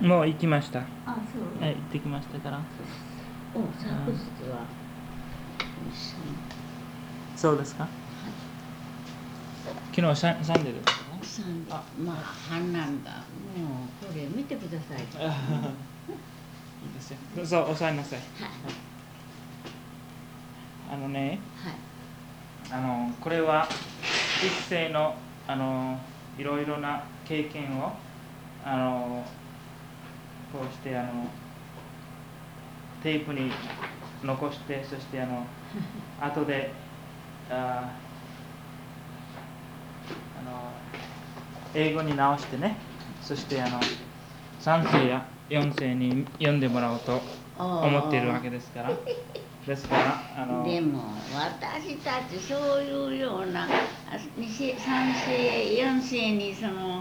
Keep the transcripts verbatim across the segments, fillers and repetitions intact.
もう行きました。 あ、そう。 はい、行ってきましたから。 お、昨日は。 そうですか。はい、昨日サンサンデーですか。 サンデー。まあ、半なんだ。もう、これ見てください。いいですよ。そう、押さえなさい。はい。あのね。はい。あの、これは一世の、あの、いろいろな経験を。あの。こうして、あの。テープに残して、そしてあの後でああの英語に直してね、そしてあのさん世やよん世に読んでもらおうと思っているわけですから。ですからあのでも私たちそういうようなさん世よん世にその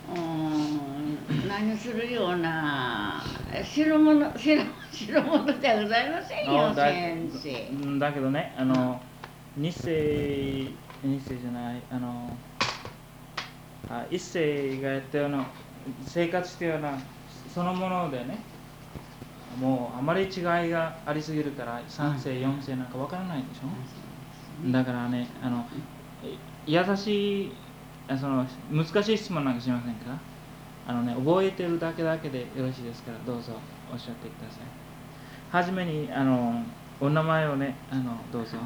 何するような代物代物じゃございませんよ、先生。 だけどね、あのに世に世じゃない、あのあいっ世がやったような生活したようなそのものでね、もうあまり違いがありすぎるからさん世よん世なんかわからないでしょ。だからね、あの優しいその難しい質問なんかしませんか。あのね、覚えてるだけだけでよろしいですから、どうぞおっしゃってください。はじめにあのお名前をね、あのどうぞ。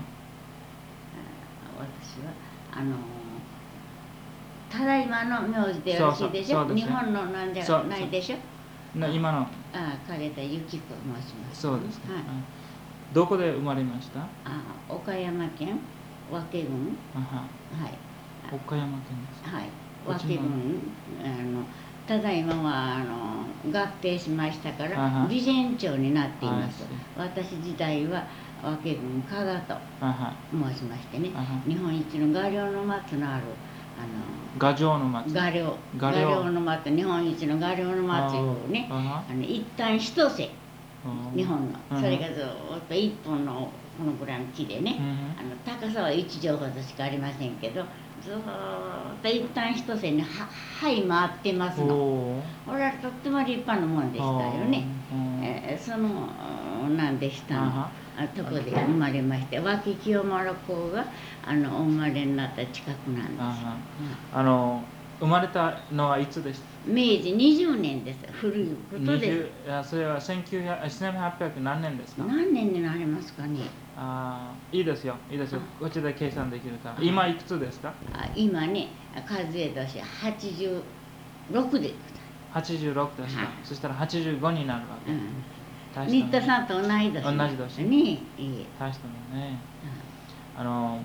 私はあのただいまの名字でよろしいでしょ。日本のなんじゃないでしょ。 今のああ、影田由紀子申します。 そうですね。はい、どこで生まれました。 あ、岡山県和気郡。 あは、はい、岡山県です。 はい、和気郡。あのただいまはあの合併しましたから備前町になっています。私時代は和気郡加賀と申しましてね、日本一の画寮の松のあるあの画城の松、 画寮画寮の松、日本一の画寮の松いうね、あの一旦一世、日本のそれがずっと一本のこのぐらいの木でね、あの高さは一畳ほどしかありませんけど、ずっと一旦一世にはい回ってますの。これはとっても立派なもんでしたよね。えー、そのなんでしたのとこで生まれまして、脇清丸公があのお生まれになった近くなんです。 あの生まれたのはいつでした。 明治にじゅうねんです。古いことです。 それはせんきゅうひゃく、せんはっぴゃく何年ですか。 何年になりますかね。 あ、いいですよ、いいですよ。こちらで計算できるから。今いくつですか。 あ、今ね、数え年はちじゅうろくで。 はちじゅうろくですか。そしたらはちじゅうごになるわけ。 新田さんと同い年。 同じ年ね。大したのね。あの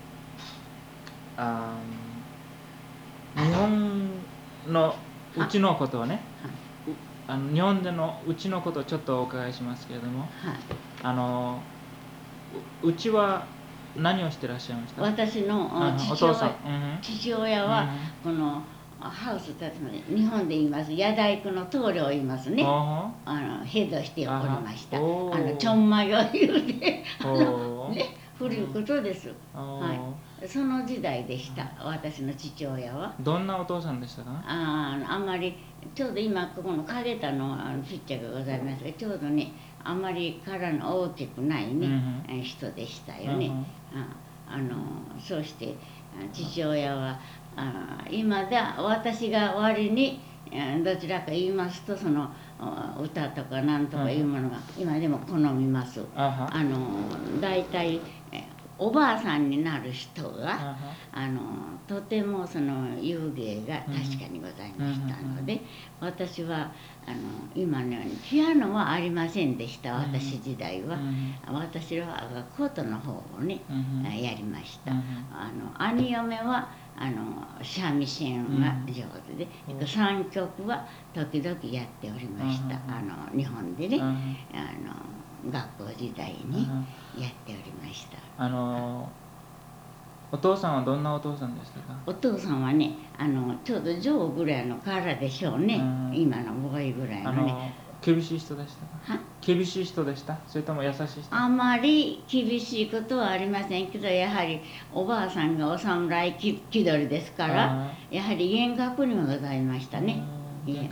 あ日本のうちのことをね、あの日本でのうちのことをちょっとお伺いしますけれども、あのうちは何をしてらっしゃいました。 私の父親、父親はこのハウス建つのに日本で言います八大工の棟梁を言いますね。あのヘッドしておりました。あのちょんまげを言うてね、古いことです。はい。その時代でした。私の父親は。 どんなお父さんでしたか。 ああ、あんまりちょうど今ここの影田のピッチャーがございますが、ちょうどね、あんまり体の大きくないね、人でしたよね。あのそうして父親はあ今だ私が割にどちらか言いますとその歌とかなんとかいうものが今でも好みます。あの大体おばあさんになる人があのとてもその遊芸が確かにございましたので、私はあの今のようにピアノはありませんでした。私時代は私はコートの方をねやりました。あの兄嫁はあの三味線が上手で、三曲は時々やっておりました。あの日本でね、あの学校時代にやっておりました。 あのお父さんはどんなお父さんでしたか。 お父さんはね、あのちょうどジョーぐらいの体でしょうね。今のボーイぐらいのね。 厳しい人でしたか。厳しい人でした。それとも優しい人。 あまり厳しいことはありませんけど、やはりおばあさんがお侍気取りですから、やはり厳格にもございましたね。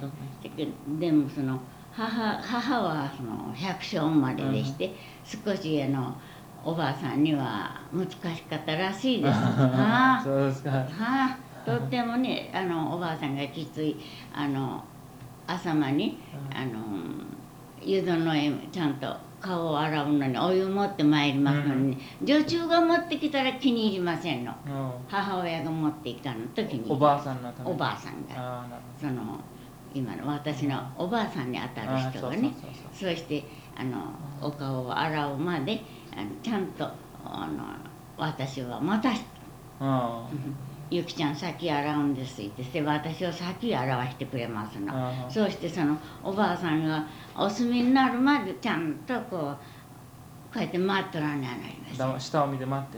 ででもその母母はその百姓生まれでして、少しあのおばあさんには難しかったらしいです。はあ、 そうですか。 はあ、とってもね、あのおばあさんがきつい、あの朝間にあの湯殿へちゃんと顔を洗うのにお湯持ってまいりますのに、ね、女中が持ってきたら気に入りませんの。母親が持っていかん時におばあさんのために。 おばあさんがあーなるその今の私のおばあさんにあたる人がね、 あーそうそうそうそしてあのお顔を洗うまであのちゃんとあの私は待たしほど。あゆきちゃん先洗うんですって言って私を先洗わしてくれますの。 あーそうしてそのおばあさんがお済みになるまでちゃんとこうこうやって待っとらんにゃなります。 だ下を見て待ってる。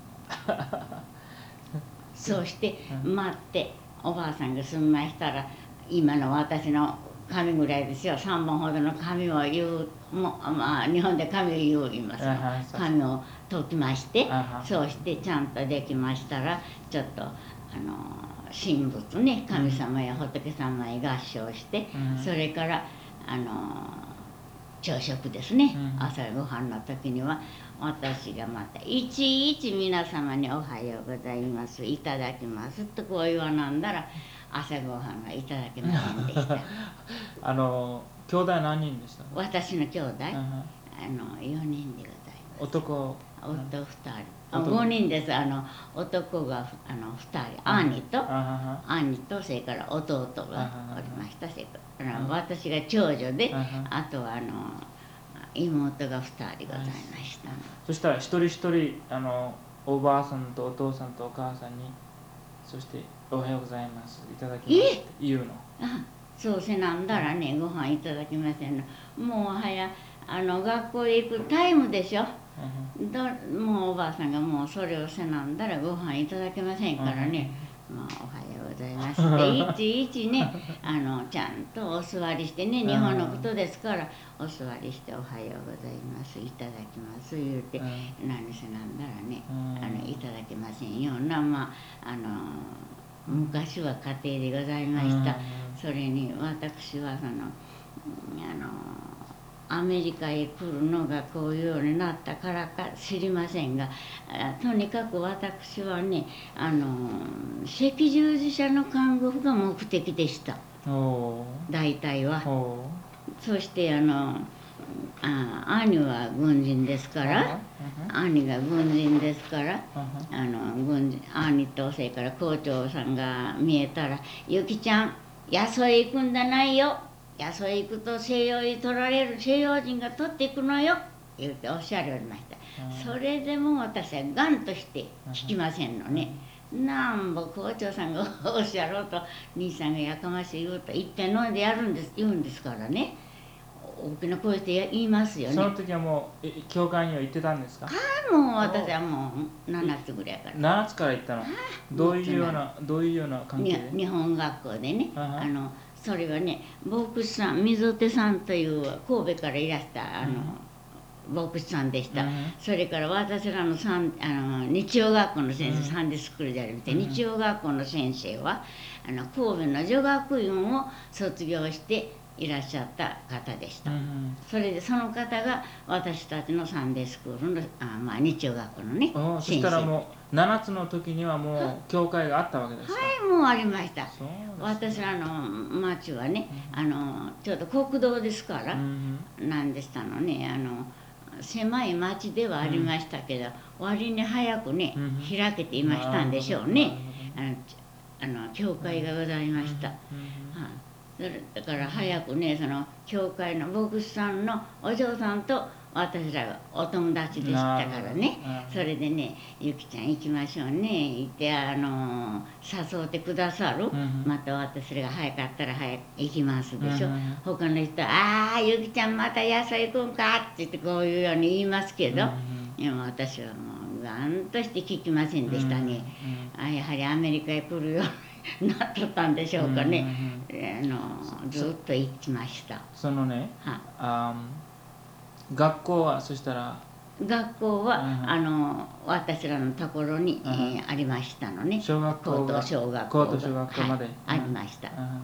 そうしてうん待っておばあさんが済みましたら今の私の髪ぐらいですよ、さんぼんほどの髪を言うも、まあ、日本で髪を言う言いますのあはいそう髪を解きましてあはいそうしてちゃんとできましたらちょっとあの神仏ね神様や仏様へ合掌して、 うんそれからあの朝食ですね、 うん朝ごはんの時には私がまたいちいち皆様に「おはようございますいただきます」とこう言わなんだら朝ごはんがいただけませんでしたあの兄弟何人でした？ 私の兄弟、 うんあのよにんでございます男。 夫ふたりあ男ごにんです。あの男があのふたり兄とあ兄とそれから弟がおりました。それからあのうん私が長女でうんあとはあの妹がふたりございました。 そしたら一人一人あのおばあさんとお父さんとお母さんにそして「おはようございますいただきます」って言うの。 あそうせなんだらねご飯いただきませんの。もうはやあの学校へ行くタイムでしょ。どもうおばあさんがもうそれをせなんだらご飯いただけませんからね「まあ、おはようございます」っていちいちねあのちゃんとお座りしてね日本のことですからお座りして「おはようございますいただきます」言うて何せなんだらねあのいただけませんようなまああの昔は家庭でございました。それに私はそのあのアメリカへ来るのがこういうようになったからか知りませんがとにかく私はねあの赤十字社の看護婦が目的でしたお大体は。 おそしてあのあ兄は軍人ですから兄が軍人ですからあの軍人兄とそれから校長さんが見えたら「ゆきちゃんやそへ行くんだないよ。やそへ行くと西洋に取られる西洋人が取っていくのよ」言うておっしゃりおりました。それでも私は頑として聞きませんのね。なんぼ校長さんがおっしゃろうと兄さんがやかましい言うと一遍飲んでやるんです言うんですからね大きな声で言いますよね。 その時はもうえ教会には行ってたんですか？ あもう私はもうななつぐらいからななつから行ったの？どういうようなどういうような関係にで？ 日本学校でねあはあのそれはね牧師さん水手さんという神戸からいらしたあの、牧師さんでした、 うんそれから私らのサンあの日曜学校の先生、 うんサンデースクールでありまして、 うん日曜学校の先生はあの神戸の女学院を卒業していらっしゃった方でした、 うんそれでその方が私たちのサンデースクールのあ、まあ、日曜学校のねうん、そしたらもうななつの時にはもう教会があったわけですか？ はいもうありました。 そうですね私らの町はねあのちょうど国道ですから、 うんなんでしたのねあの狭い町ではありましたけど、割に早くね、 うん開けていましたんでしょうねなるあのちあの教会がございました、はいそれだから早くねその教会の牧師さんのお嬢さんと私らがお友達でしたからねなるほどそれでね「ゆきちゃん行きましょうね」言ってあの誘ってくださる、 うんまた私らが早かったら早く行きますでしょ、 うんうん他の人は「ああゆきちゃんまた野菜行くんか」って言ってこういうように言いますけど、 うんでも私はもうガンとして聞きませんでしたね、あやはりアメリカへ来るようになっとったんでしょうかね、あのずっと行きましたそのねはあ学校はそしたら学校は、 うんあの私らのところに、 うんえーありましたのね小学校が高等小学校が高等小学校まではいありました、 うんはい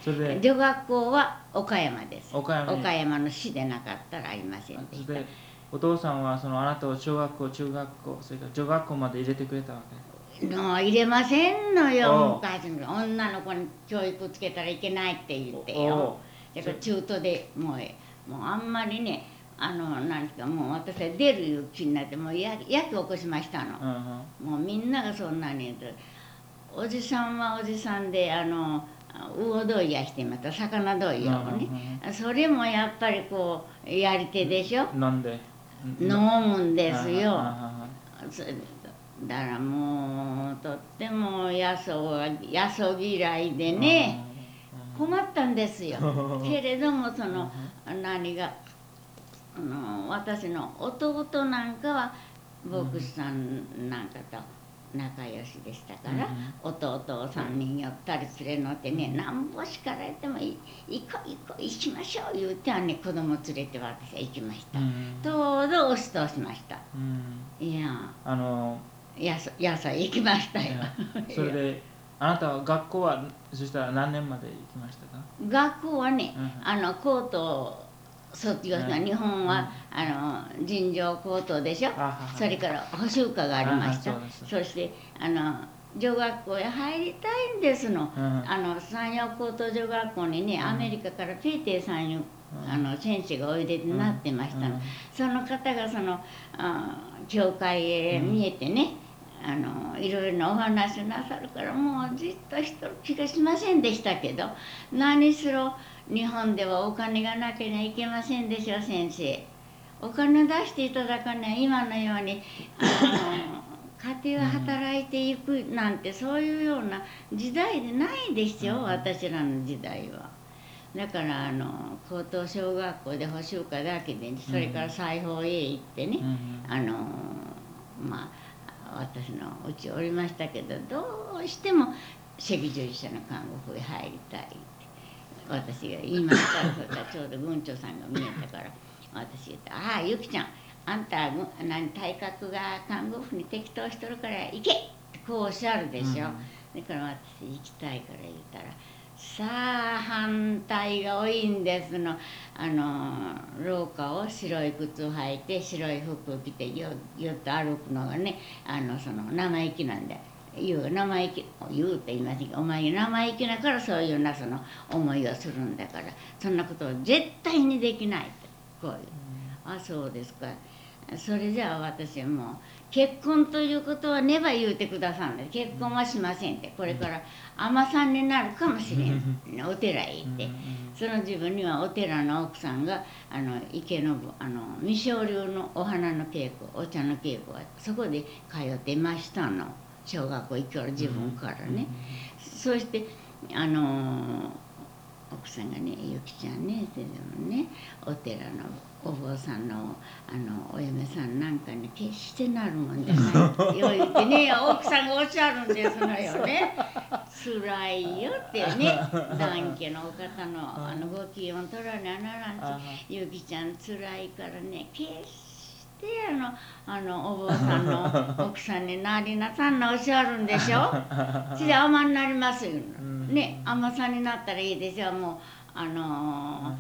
それで女学校は岡山です。 岡山に岡山の市でなかったらありませんでした。 それでお父さんはそのあなたを小学校、中学校、それから女学校まで入れてくれたわけ。 の入れませんのおよ、 う昔の女の子に教育つけたらいけないって言っておよ。 うだから中途でもうえもうあんまりね、あの何かもう私は出るいう気になってもうややき起こしましたの。 うんうんもうみんながそんなに言うとおじさんはおじさんであの魚問屋してまた魚問屋をね、それもやっぱりこうやり手でしょ。 飲んで飲むんですよ。 あそだからもうとってもやそやそ嫌いでね困ったんですよ。けれどもその何があの私の弟なんかは牧師さんなんかと仲良しでしたから、弟をさんにんよったり連れ乗ってね、なんぼ叱られてもい行こう行こう行きましょう言うてはね子供連れて私は行きました。ちょうど押し通しました。いやあのやそやさ行きましたよ。 それであなたは学校はそしたら何年まで行きましたか？ 学校はね、 うんあの高等卒業した、 うん日本は、あの尋常高等でしょ。 あははそれから補習科がありました。 あはそうですそしてあの女学校へ入りたいんですの。 うんあの山陽高等女学校にね、アメリカからペーテーさんいうあの先生がおいでになってましたの。 うんその方がそのあ教会へ見えてね、あのいろいろなお話をなさるからもうじっとしてる気がしませんでしたけど、何しろ日本ではお金がなければいけませんでしょ先生。お金出していただかね今のようにあの家庭は働いていくなんてそういうような時代でないですよ、私らの時代は。だからあの高等小学校で補習科だけで、それから裁縫へ行ってね、あのまあ私のうちおりましたけど、どうしても赤十字社の看護婦へ入りたいって私が言いましたら、そしたらちょうど軍長さんが見えたから私言って「ああゆきちゃんあんた何体格が看護婦に適当しとるから行け!」ってこうおっしゃるでしょ。だから私行きたいから言ったらさあ反対が多いんですの。あの廊下を白い靴を履いて白い服を着てよよっと歩くのがね、あのその生意気なんで。言う生意気言うと言いませんけど、お前生意気だからそういうなその思いをするんだから、そんなことを絶対にできないってこういう、あそうですか、それじゃあ私はもう結婚ということはねば言うてくださんで、結婚はしませんって、これから尼さんになるかもしれんお寺へ行って、その自分にはお寺の奥さんがあの池のあの未生流のお花の稽古お茶の稽古はそこで通ってましたの。小学校行きから自分からね、そしてあの奥さんがね「ゆきちゃんね」ってでもねお寺のお坊さんのあのお嫁さんなんかに決してなるもんじゃないよ言ってね奥さんがおっしゃるんですのよね。辛いよってね団家のお方のあのご機嫌取らにゃならんとゆきちゃん辛いからね決してであのあのお坊さんの奥さんになりなさんなおっしゃるんでしょ。それで尼になりますよね。尼さんになったらいいでしょ。もうあの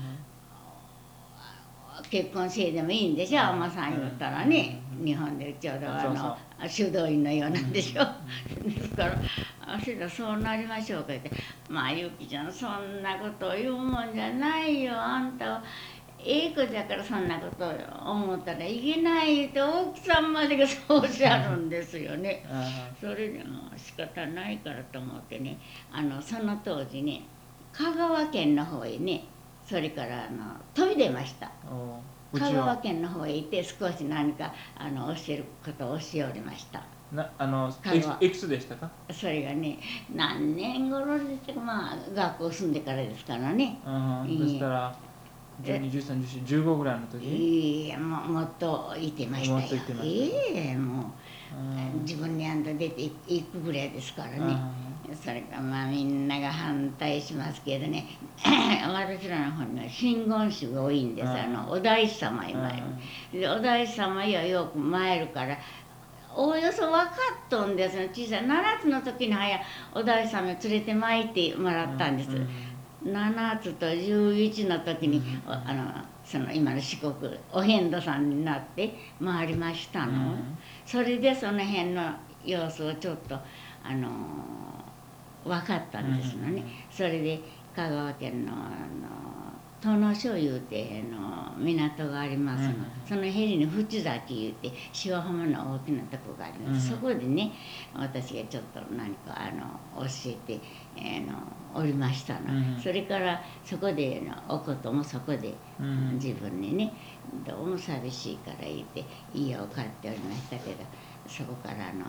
ー、結婚せいでもいいんでしょ尼さん言ったらね、日本でちょうどあの修道院のようなんでしょ。ですからあそれはそうなりましょうかって、まあゆきちゃんそんなことを言うもんじゃないよ、あんたは。ええ子だからそんなことを思ったらいけないって奥さんまでがそうおっしゃるんですよね。それでも仕方ないからと思ってね、あのその当時ね香川県の方へね、それからあの飛び出ました。香川県の方へ行って少し何かあの教えることを教えおりました。 なあのいくつでしたか？それがね何年頃でしたか、まあ学校住んでからですからね。 そしたらじゅうに、じゅうさん、じゅうよん、じゅうごぐらいの時？ いやももっといてましたよ。ええもう自分にあんた出ていくぐらいですからね。それからまあみんなが反対しますけどね私らの方には真言宗が多いんです。あのお大師様へ参る。でお大師様へはよく参るからおおよそ分かっとんですよ。小さいななつの時にはやお大師様を連れて参ってもらったんです。 ななつとじゅういちの時に、 うんあのその今の四国お遍路さんになって回りましたの、 うんそれでその辺の様子をちょっとあの分かったんですのね、 うんそれで香川県のあの殿所いうての港がありますの、 うんそのへりに淵崎いうて塩浜の大きなとこがあります、 うんそこでね私がちょっと何かあの教えて、えーのおりましたの、 うんそれからそこでのおこともそこで、 うん自分にねどうも寂しいから言って家を買っておりましたけど、そこからあの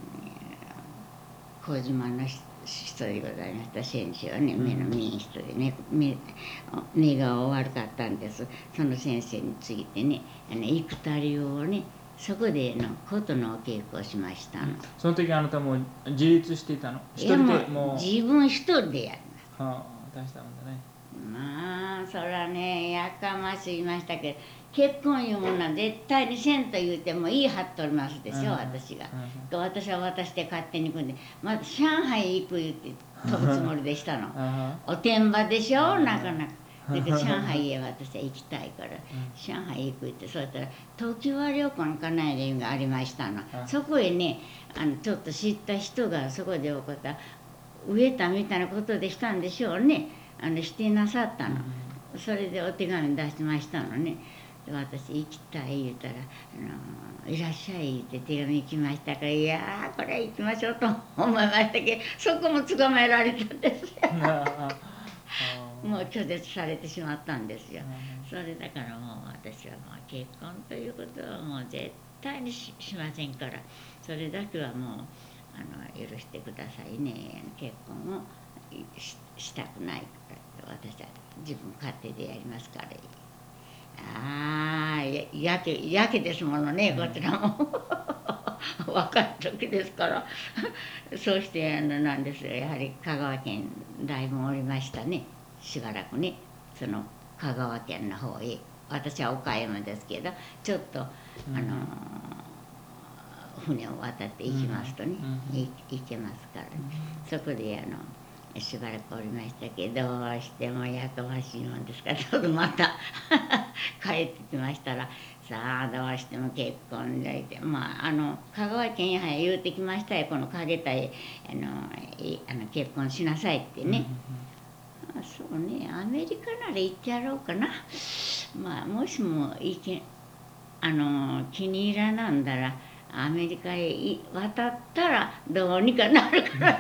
麹島の人でございました先生はね、目の見えん人でね、目目が悪かったんです。その先生についてね、あの幾多流をねそこでの琴のお稽古をしましたの。 その時あなたもう自立していたの？一いや人もうでもう。 自分一人でやります。 はあ、大したもんだね。 まあそらねやかましい言いましたけど、結婚いうものは絶対にせんと言うても言い張っておりますでしょ、 うん私が、 うん私は私で勝手に行くんで、まず上海行く言って飛ぶつもりでしたのあおてんばでしょ、 うんなかなか。だけど上海へ私は行きたいから、 ん上海行くって、そうやったら常盤旅館かないでいうのがありましたの、 うんそこへねあのちょっと知った人がそこで起こった植えたみたいなことでしたんでしょうね、あのしてなさったの、それでお手紙出しましたのね。で私行きたい言うたらあの「いらっしゃい」って手紙来ましたから、いやーこれ行きましょうと思いましたけど、そこも捕まえられたんですよもう拒絶されてしまったんですよ。それだからもう私はもう結婚ということはもう絶対に し, しませんから、それだけはもうあの許してくださいね、結婚を し, したくないから私は自分勝手でやりますから。ああややけやけですものね、こちらも若い時ですからそうしてあのなんですよ、やはり香川県だいぶおりましたね、しばらくね、その香川県の方へ、私は岡山ですけどちょっと、あの船を渡って行きますとね、 うんい行けますから、そこであのしばらくおりましたけど、どうしてもやかましいもんですから、ちょっとまた帰ってきましたら、さあどうしても結婚でいて、まああの香川県へ言うてきましたよ、この影田へあのいあの結婚しなさいってね。あそうね、アメリカなら行ってやろうかな。まあもしも行けあの気に入らなんだらアメリカへい渡ったらどうにかなるから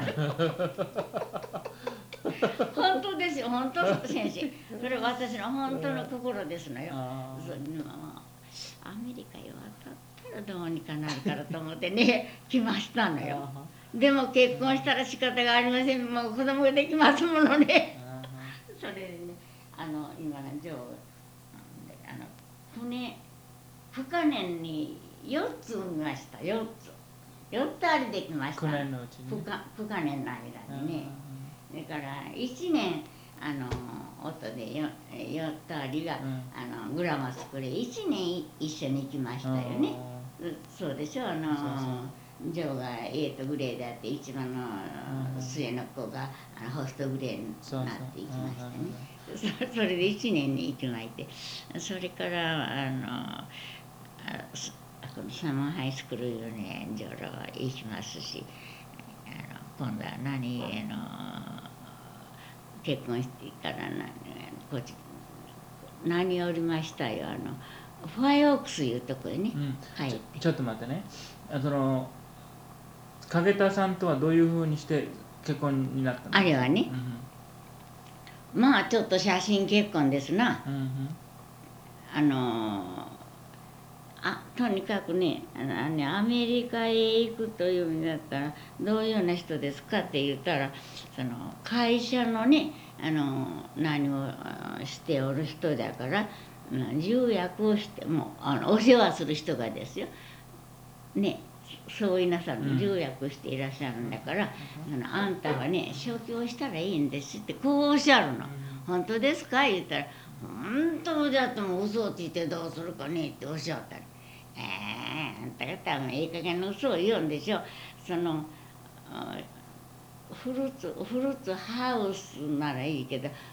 本当ですよ、本当先生、それ私の本当の心ですのよ。そまあ、アメリカへ渡ったらどうにかなるからと思ってね来ましたのよ。でも結婚したら仕方がありません、もう子供ができますものねそれでね、あの今の女王あの船不可燃によっつ産みました、よっつよっつありできました、 去年のうちに不可不可燃の間にね。だからいちねんあの夫でよよったりが、 うん、 あのグラマスクでいちねん一緒に行きましたよね。そうでしょ、あのそうそうジョーが A とグレーであって一番の末の子があのホストグレーになっていきましたね。そそれでいちねんに行きまいて、それからあのあこのサマーハイスクールいうねジョーは行きますし、あの今度は何あの結婚してから何こっち何おりましたよ、あのファイオークスいうとこへね、 うん、 帰ってちょちょっと待ってね、あその影田さんとはどういうふうにして結婚になったの？ あれはね、うん、まあちょっと写真結婚ですな、 うんうん、 あのあとにかくねあのねアメリカへ行くというんだったらどういうような人ですかって言ったら、その会社のねあの何をしておる人だから重役をしてもあのお世話する人がですよね、そう言いなさる、重役していらっしゃるんだから、うん、あんたはね消去をしたらいいんですってこうおっしゃるの。本当ですか言ったら、本当じゃとも嘘をついてどうするかねっておっしゃったり、ええー、あんた方はええ加減の嘘を言うんでしょ。そのフルーツフルーツハウスならいいけど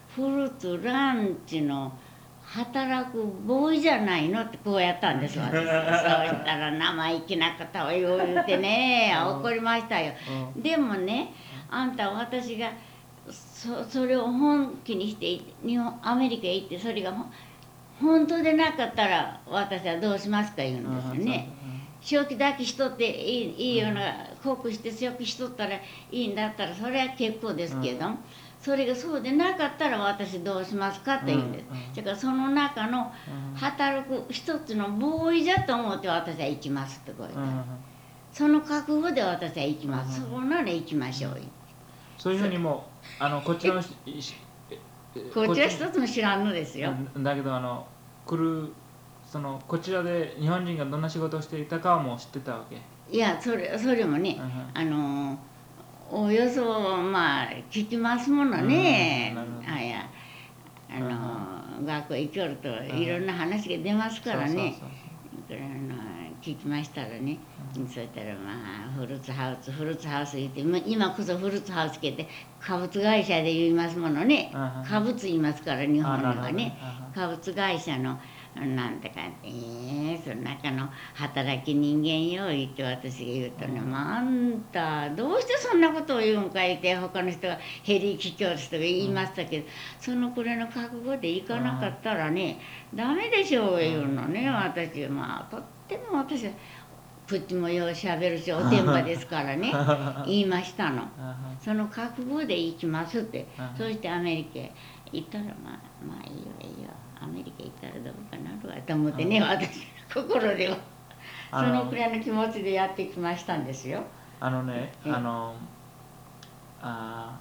フルーツランチの働くボーイじゃないのってこうやったんです私。そうしたら生意気な方を言うてね怒りましたよ。でもねあんた私がそそれを本気にして日本アメリカへ行ってそれが本当でなかったら私はどうしますか言うんですよね。正気だけしとっていいいいような濃して正気しとったらいいんだったらそれは結構ですけど、それがそうでなかったら私どうしますかと言うんです。だからその中の働く一つのボーイじゃと思って私は行きますってこう言った。その覚悟で私は行きます。そうなら行きましょう。 そういうふうにもあのこっちのこっちは一つも知らんのですよ。 だけどあの来るそのこちらで日本人がどんな仕事をしていたかはもう知ってたわけ。 いやそれそれもね、あのおよそまあ聞きますものね。あいやあの学校行きよるといろんな話が出ますからね。だからあの聞きましたらね、そしたらまあフルーツハウスフルーツハウス言って今こそフルーツハウスって貨物会社で言いますものね。貨物言いますから日本ではね。貨物会社のなんだかえー、その中の働き人間よ言って私が言うとね、まあ、あんたどうしてそんなことを言うんか言って他の人がヘリ聞きよる人が言いましたけど、そのくらいの覚悟で行かなかったらねダメでしょう言うのね。私まあとっても私は口もようしゃべるしおてんばですからね言いましたの。その覚悟で行きますって。そしてアメリカへ行ったらまあまあいいよいいよアメリカ行ったらどうかなるわと思ってね、私の心ではそのくらいの気持ちでやってきましたんですよ。 あのねあのあ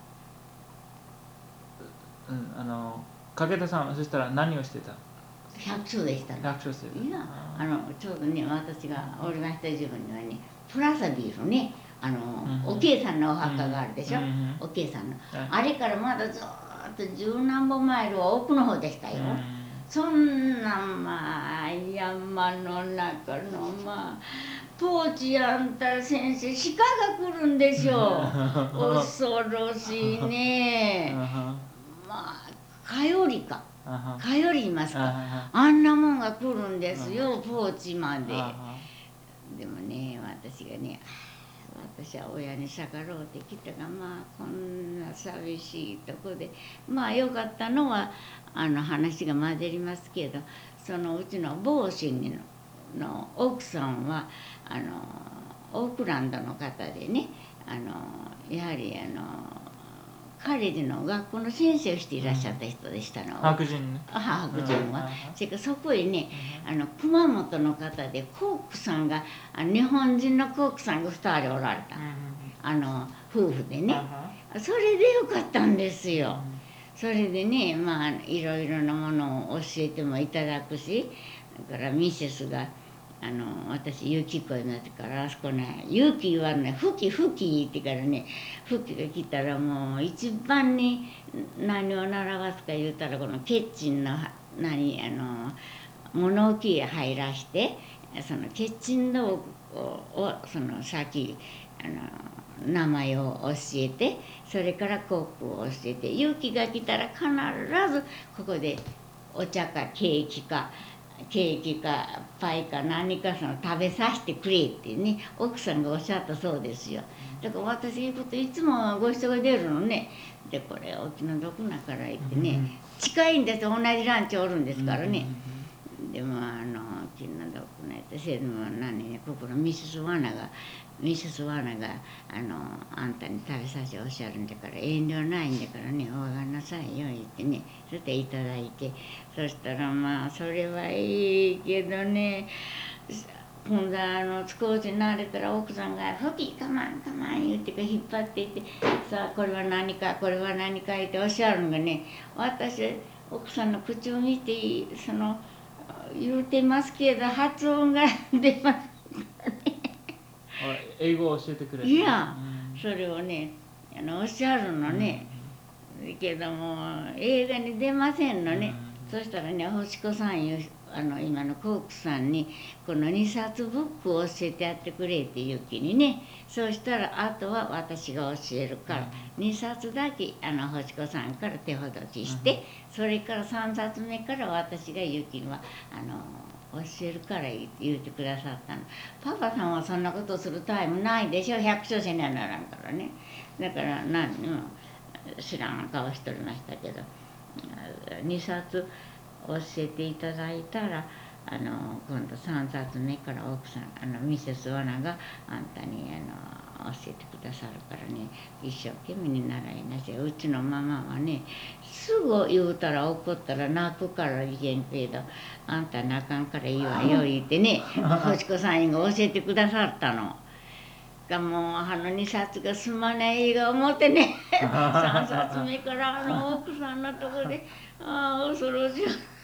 うんあの掛田さんはそしたら何をしてた？ 百姓でしたね。 百姓してた。 いやあのちょうどね私がおりました自分にはねプラザビールねあの、うん、おけいさんのお墓があるでしょ、うん、おけいさんの、うん、あれからまだずっと十何本マイルは奥の方でしたよ、うん、そんなまあ山の中のまあポーチあんた先生鹿が来るんでしょう恐ろしいねまあ頼りか頼りますかあんなもんが来るんですよポーチまででもね私がね私は親に逆ろうてきたがまあこんな寂しいとこでまあよかったのはあの話が混ぜりますけどそのうちの坊主の奥さんはあのオークランドの方でねあのやはりあのカレッジの学校の先生をしていらっしゃった人でしたの、うん、 白人ね白人は、うん、それからそこへね、うん、あの熊本の方でコークさんが日本人のコークさんがふたりおられた、うん、あの夫婦でね、うん、それでよかったんですよ、うん、それでねまあいろいろなものを教えてもいただくしだからミセスがあの私ユキコになってからあそこねユキ言わんねフキフキ言ってからねフキが来たらもう一番に何を習わすか言うたらこのキッチンの何あの物置へ入らしてそのキッチン道具をその先あの名前を教えてそれからコップを教えてユキが来たら必ずここでお茶かケーキかケーキかパイか何かその食べさせてくれってね奥さんがおっしゃったそうですよだから私行くといつもご人が出るのねでこれ沖のどこなから行ってね、うん、近いんです同じランチおるんですからね、うん、でもあの沖のどこなってせいでも何ねここのミセス・ワナがミセス・ワナがあのあんたに食べさせておっしゃるんだから遠慮ないんだからねお上がんなさいよ言ってねそしていただいてそしたらまあそれはいいけどね今度あの少し慣れたら奥さんが「ふきかまんかまん」言ってか引っ張っていって「さあこれは何かこれは何か」っておっしゃるのがね私奥さんの口を見てその言うてますけど発音が出ますね英語を教えてくれるいや、うん、それをねあのおっしゃるのね、うん、けども映画に出ませんのね、うん、そしたらね星子さんいうあの今のコークさんにこのにさつブックを教えてやってくれっていう気にね、そうしたらあとは私が教えるから、うん、にさつだけあの星子さんから手ほどきして、うん、それからさんさつめから私がゆきにはあの教えるから言ってくださったの。パパさんはそんなことするタイムないでしょ、百姓せにはならんからね。だから何にも知らん顔しておりましたけど、にさつ教えていただいたらあの今度さんさつめから奥さんあのミセスワナがあんたにあの教えてくださるからね、一生懸命に習いなさい。うちのママはね、すぐ言うたら怒ったら泣くからいけんけど、あんた泣かんからいいわよ言ってね、星子さんが教えてくださったの。がもうあのにさつがすまないが思ってねさんさつめからあの奥さんのとこでああ恐ろしい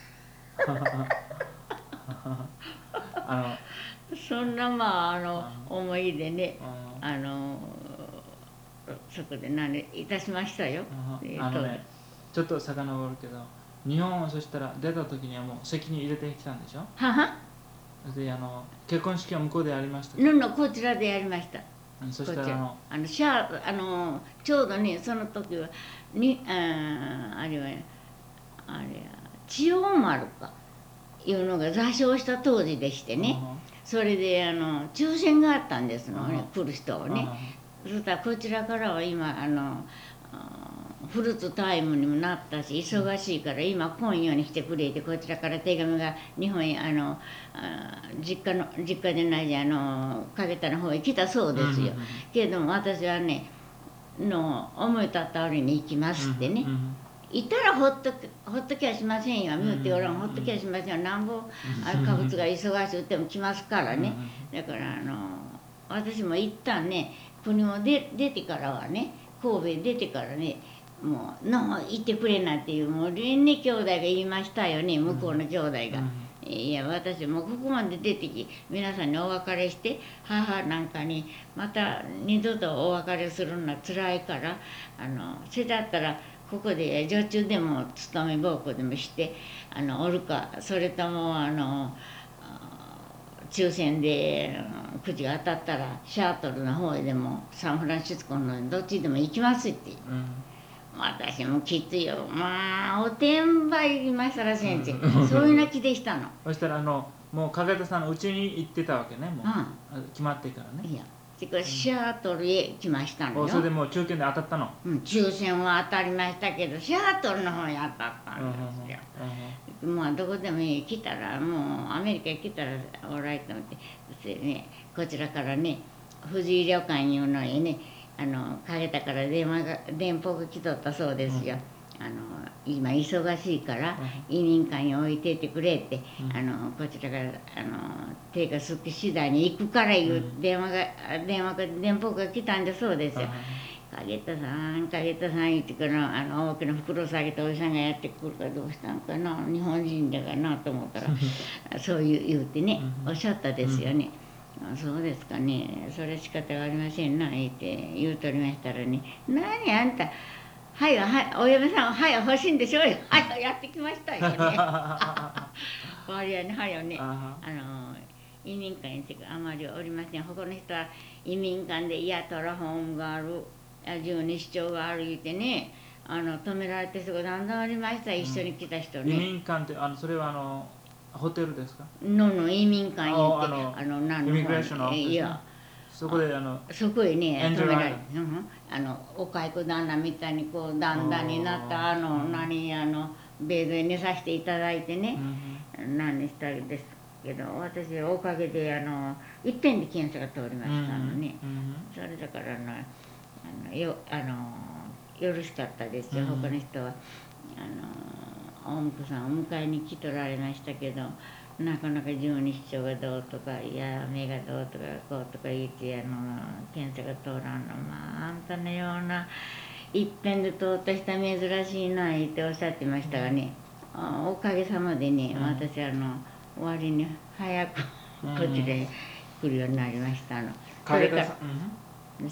あのそんなまああの思いでね、あのそこで何いたしましたよ。 あのねちょっと遡るけど、日本をそしたら出た時にはもう籍に入れてきたんでしょ。 ははであの結婚式は向こうでやりましたか。 ののこちらでやりました。 そしたらあのあのシャあのちょうどねその時はにああれはあれ千代丸かいうのが座礁した当時でしてね、それであの抽選があったんですのね、来る人をね。そしたらこちらからは今あのフルーツタイムにもなったし忙しいから今今夜に来てくれて、こちらから手紙が日本へあのあ実家の実家でないじゃあの影田の方へ来たそうですよ。けれども私はねの思い立った折に行きますってね、いたらほっとほっときゃしませんよ、見うておらんほっときゃしませんよ、なんぼ化物が忙しくても来ますからね。だからあの私も一旦ね国を出出てからはね、神戸出てからね、もう「の行ってくれ」なんていうもう蓮華兄弟が言いましたよね、向こうの兄弟が。いや私もうここまで出てき皆さんにお別れして母なんかにまた二度とお別れするのはつらいから、あのそれだったらここで女中でも勤め奉公でもしてあのおるか、それともあの抽選でくじが当たったらシャートルの方へでもサンフランシスコのどっちでも行きますって言う、うん、私もきついよ、まあおてんばいりましたら先生、うん、そういうな気でしたの。 そしたらあのもう影田さんのうちに行ってたわけね、もう、うん、決まってからね。 いやそれからシャートルへ来ましたのよ。 それでもう抽選で当たったの。 うん、抽選は当たりましたけどシャートルの方に当たったんですよ。うんうんうん、まあどこでもいい来たらもうアメリカへ来たらオーライと思ってそれ、ね、こちらからね藤井旅館いうのへねあの影田から電話が電報が来とったそうですよ。うん、あの今忙しいから移民館に置いていてくれって、うん、あのこちらからあの手がすき次第に行くからいう電話が、うん、電話が電報が来たんだそうですよ。影田さん影田さん言ってからあの大きな袋下げておじさんがやってくるからどうしたんかな日本人だからなと思ったらそういう言うてねおっしゃったですよね。あそうですかね、それ仕方がありませんな言って言うとりましたらね、何あんたはいはいお嫁さんはい欲しいんでしょうよ、はいやってきましたよね割合にはよねあの移民館にあまりおりません。他の人は移民館でいやトラホームがある十二指腸がある言ってねあの止められてすぐだんだんありました、一緒に来た人ね。 移民館ってあのそれはあのホテルですか？ のの移民館に行って、 あの何のイミグレーションのオフィス、ね、いやそこであのそこへね止められる、うん、あのお蚕旦那みたいにこうだんだんになったあの何あのベッドに寝させていただいてね、うん、何したんですけど私おかげであの一点で検査が通りましたのね、うん、それだからあのあのよあのよろしかったですよ、うん、他の人はあのお婿さんお迎えに来とられましたけどなかなか十二指腸がどうとかいや目がどうとかこうとか言ってあの検査が通らんのまああんたのようないっぺんで通った人は珍しいな言っておっしゃってましたがね、うん、おかげさまでね、うん、私あの終わりに早くこちらへ来るようになりましたの。それから、うん、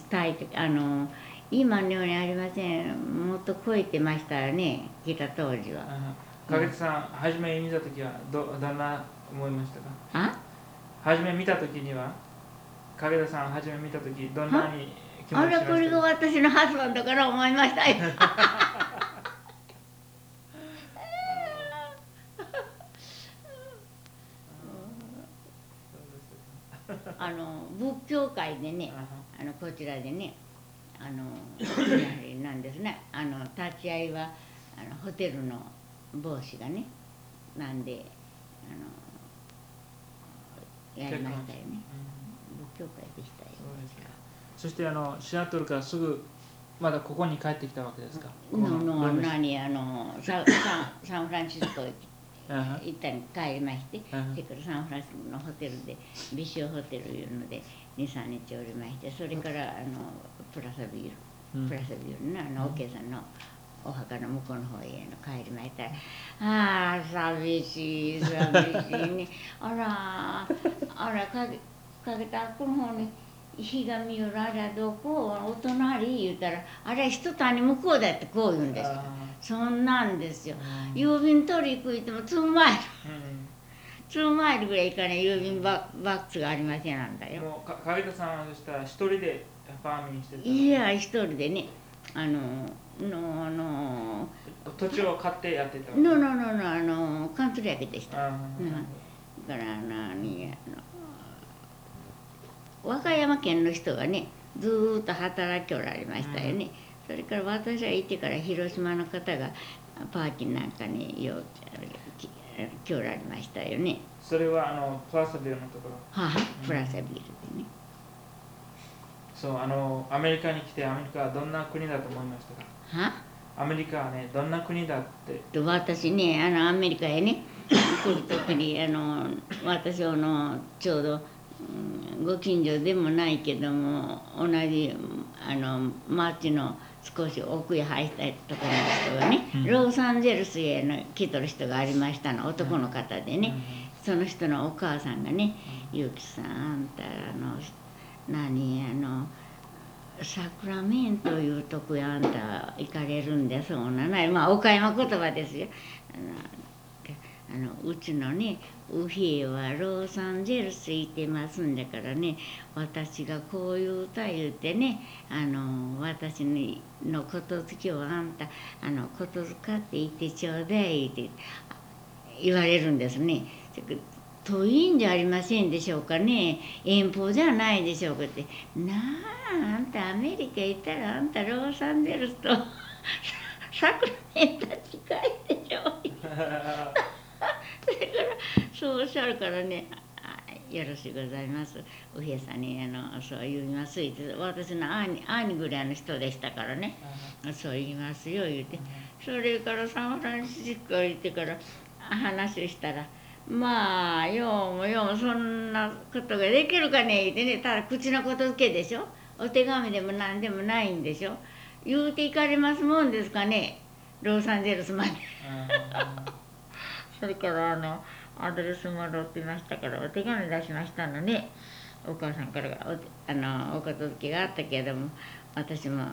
あの今のようにありません、もっと超えてましたよね来た当時は。 影田さん、初め見たときはどどんな思いましたか？ あ初め見たときには、影田さん初め見たとき、どんなに気持ちしましたか？ あれこれが私のハスバンドから思いましたよ。あの仏教界でね、あのこちらでね、あのやはりなんですね、あの立ち会いはあのホテルの帽子がね、なんであのやりましたよね。仏教界でしたよ。 そうですか。そしてあのシアトルからすぐまだここに帰ってきたわけですか？ のの何あのサササンフランシスコ一旦帰りまして、それからサンフランシスコのホテルでビシオホテルいうのでにさんにちおりまして、それからあのプラサビール、プラサビールのあのおけさんのお墓の向こうの方への帰りましたら、ああ寂しい寂しいね、あらあらかけかけたこの方に日が見よる、あれはどこお隣言うたら、あれは一谷向こうだってこう言うんです。そんなんですよ。郵便取り行くいてもツーマイル、ツーマイルぐらい行かない郵便バックスがありませんなんだよ。 もう影田さんはそしたら一人でファーミンしてた？ いや一人でね、あののの土地を買ってやってた？ ののののあのカントリー焼けでした。だあから何あの和歌山県の人がねずーっと働きおられましたよね。それから私は行ってから広島の方がパーティーなんかによう来おられましたよね。 それはあのプラサビルのところ？ はあ、プラサビルでね。 そう、あのアメリカに来てアメリカはどんな国だと思いましたか？ はアメリカはね、どんな国だって。 と私ね、あのアメリカへね来る時にあの私はあのちょうど、うん、ご近所でもないけども同じあの町の少し奥へ入ったところの人がね、うん、ロサンゼルスへの来とる人がありましたの、男の方でね、うん、その人のお母さんがね「ゆきさん、あんたあの何あのサクラメントいうとこへあんた行かれるんでそうなない」まあ岡山言葉ですよ。あのあのうちのねウヒはロサンゼルス行ってますんだからね、私がこういう歌言うてね、あの私のことづきをあんたあのことづかって言ってちょうだいって言われるんですね。遠いんじゃありませんでしょうかね、遠方じゃないでしょうかって。なあ、あんたアメリカ行ったらあんたロサンゼルスとサクラメント近いでしょう。それからそうおっしゃるからね、よろしゅうございます。お部屋さんにあのそう言いますって、私の兄兄ぐらいの人でしたからね、そう言いますよ言うて、それからサンフランシスコ行ってから話したら、まあようもようもそんなことができるかねってね、ただ口のことづけでしょ、お手紙でも何でもないんでしょ、言うて行かれますもんですかね、ロサンゼルスまで。それからあのアドレスもろってましたからお手紙出しましたのね、お母さんからおあのお片付けがあったけれども、私も、うん、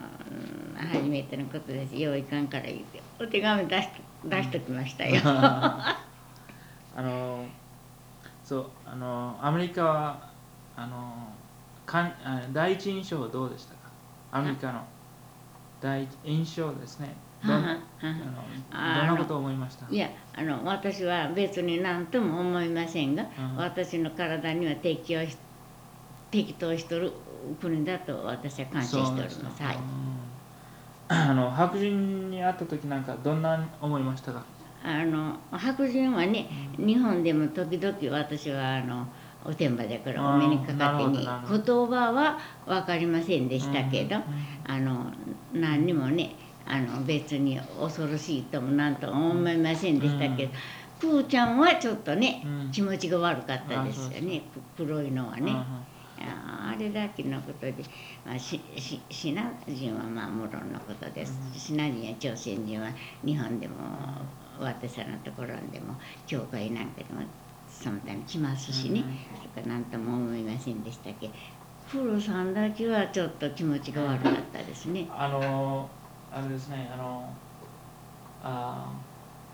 初めてのことです、よういかんから言ってお手紙出し出しときましたよ。 あのそうあのアメリカはあのかん第一印象はどうでしたか？アメリカの第一印象ですね。どんなどんなことを思いました？ いやあの私は別に何とも思いませんが、私の体には適応し適当しとる国だと私は感謝しております。はい。 あの白人に会った時なんかどんな思いましたか？ あの白人はね、うん、日本でも時々私はあのおてんばだからお目にかかってに言葉は分かりませんでしたけど、うん、あの何にもねあの別に恐ろしいとも何とも思いませんでしたけど、プーちゃんはちょっとね、うん、気持ちが悪かったですよね、黒いのはね。あれだけのことで、まあ、ししシナ人はまあもろんのことです、うん、シナ人や朝鮮人は日本でも私らのところでも教会なんかでもそのため来ますしね、それから何とも思いませんでしたけど、黒さんだけはちょっと気持ちが悪かったですね。 あのあれですね、あのあ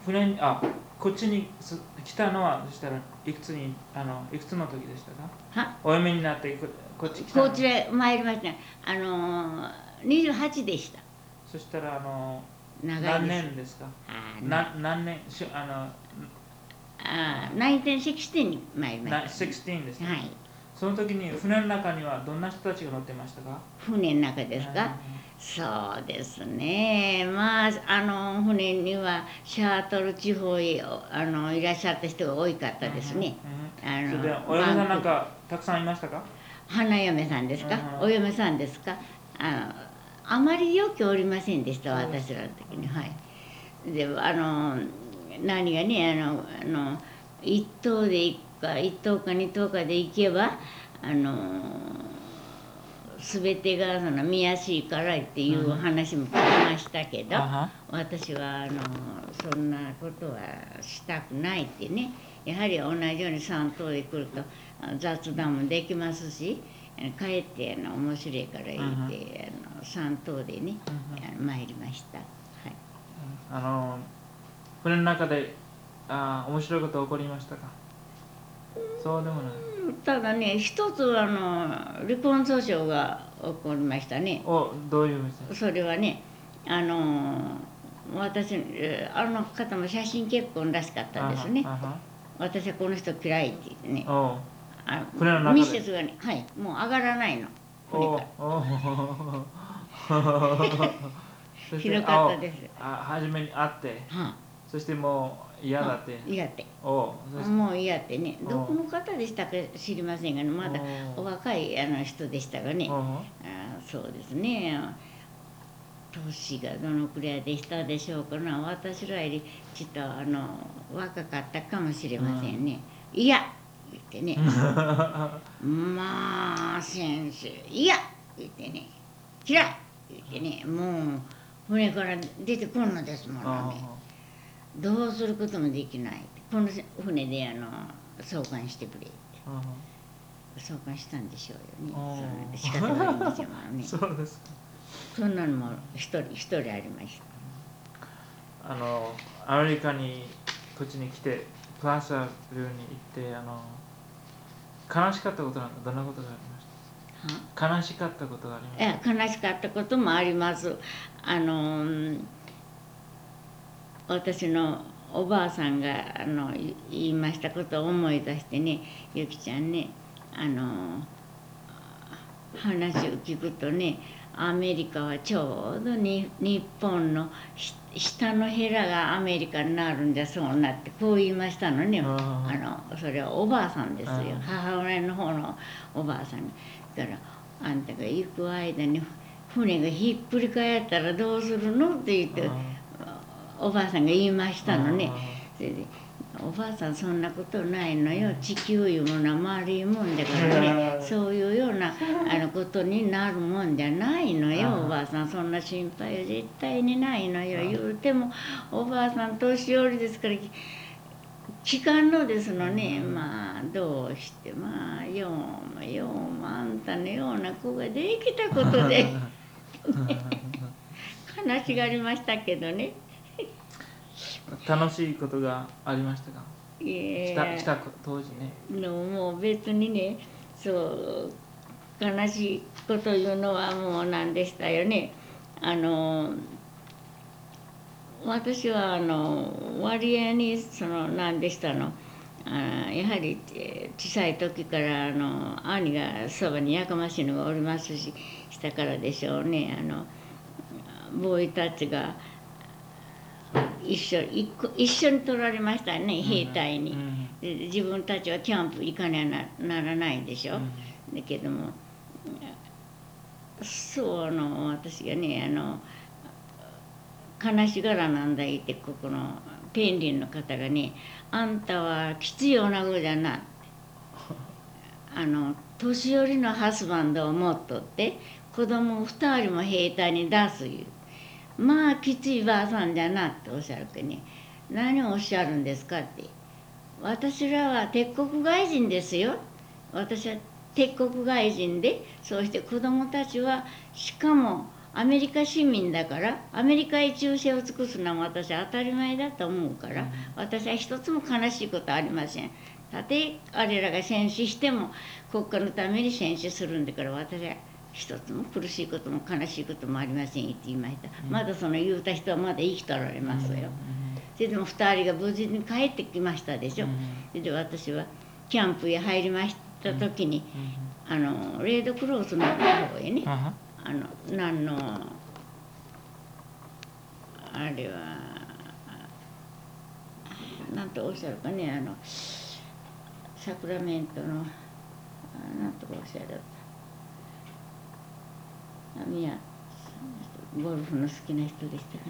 船にあこっちにす来たのはそしたらいくつにあのいくつの時でしたか？ はお嫁になってここっち来たの。 こちらへ参りました。あのー、にじゅうはちでした。 そしたらあの長いです。 何年ですか？ あな何年しあのあナインティーンシックスティーンに参りまなした、 じゅうろくですか？ はい。 その時に船の中にはどんな人たちが乗ってましたか？ 船の中ですか？そうですね。まあ、あの、船にはシャートル地方へあのいらっしゃった人が多かったですね。あそれでの、 お嫁さんなんバンクかたくさんいましたか？ 花嫁さんですか？ うんお嫁さんですか？あの、あまりよくおりませんでした、 そうです私らの時に。はい。で、あの、何がね、あの、あの一等で行くか、一等か二等かで行けば、あの、全てがその見やすいからっていう話も聞きましたけど、 あは私はあのそんなことはしたくないってね、やはり同じようにさん等で来ると雑談もできますし、かえってあの面白いから言って、あのさん等でね、あの参りました。はい。 あの船の中であ面白いこと起こりましたか？そうでもない。 ただね、一つあの離婚訴訟が起こりましたね。 おどういう店？ それはね、あの私えーあの方も写真結婚らしかったですね。 あはあは私はこの人嫌いって言ってね、 おあ船の中でミセスがね、はい、もう上がらないの、船おから。 おそしてひどかったです。 あ初めに会ってはそしてもう嫌あ、 だって嫌って。 おそしてもう嫌ってね、 おどこの方でしたか知りませんがね、まだおお若いあの人でしたがね、 おあそうですね、年がどのくらいでしたでしょうかな、私らよりちょっとあの若かったかもしれませんね。いや言ってね、まあ先生いや言ってね、嫌い言ってね、もう船から出てこんのですものね。どうすることもできない。この船であの送還してくれって送還したんでしょうよね。それで仕方ないんですよね。 そうですか。 そんなのも一人一人ありました。 あのアメリカにこっちに来てプラサルに行ってあの悲しかったことなんかどんなことがありました？悲しかったことがありました？ え悲しかったこともあります。あの私のおばあさんがあの言いましたことを思い出してね、ゆきちゃんね、あの話を聞くとね、アメリカはちょうどに日本の下のヘラがアメリカになるんじゃそうなってこう言いましたのね。あのそれはおばあさんですよ、母親の方のおばあさんだから、あんたが行く間に船がひっくり返ったらどうするのって言っておばあさんが言いましたのね。それでおばあさんそんなことないのよ、地球いうものは丸いもんだからね、そういうようなあのことになるもんじゃないのよ、おばあさんそんな心配は絶対にないのよ言うても、おばあさん年寄りですから聞かんのですのね。まあどうしてまあようもようもあんたのような子ができたことで悲しがりましたけどね。 楽しいことがありましたか？ い来たや来た当時ね。 のもう別にね、そう悲しいこというのはもう何でしたよね。あの私はあの割合にその何でしたの、あやはりえー小さい時からあの兄がそばにやかましいのがおりますししたからでしょうね。あのボーイたちが一緒一個一緒に取られましたね、兵隊に。で自分たちはキャンプ行かねばならないでしょ。だけどもそうあの私がねあの悲しがらなんだ言ってここのペンリンの方がね「あんたはきつい女子じゃな」あの年寄りのハスバンドを持っとって子供を二人も兵隊に出すいう、まあきついばあさんじゃなっておっしゃるけどね、何をおっしゃるんですかって、私らは鉄国外人ですよ、私は鉄国外人で、そうして子供たちはしかもアメリカ市民だからアメリカへ忠誠を尽くすのは私は当たり前だと思うから、うん、私は一つも悲しいことはありません。たとえあれらが戦死しても国家のために戦死するんだから、私は一つも苦しいことも悲しいこともありませんって言いました、うん、まだその言うた人はまだ生きておられますよ、うん、それでもふたりが無事に帰ってきましたでしょ、うん、それで私はキャンプへ入りました時に、うん、あのレードクロスの方へね、うん、あの何のあれは何とおっしゃるかね、あのサクラメントの何とかおっしゃるいやゴルフの好きな人でしたかね。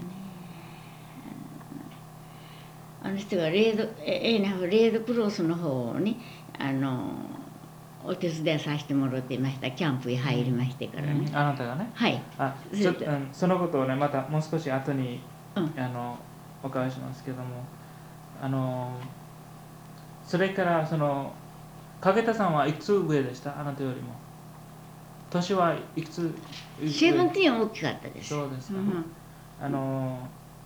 あの人がレードええなレードクロスの方にあのお手伝いさせてもらっていました。キャンプへ入りましてからね、 うん、あなたがね、 はい、 あちょっと、うん、そのことをねまたもう少し後に、うん、あのお伺いしますけども、あのそれからその影田さんはいくつ上でした？あなたよりも年はいくつ？ セブンティーンは大きかったです。 そうですか、うん、あの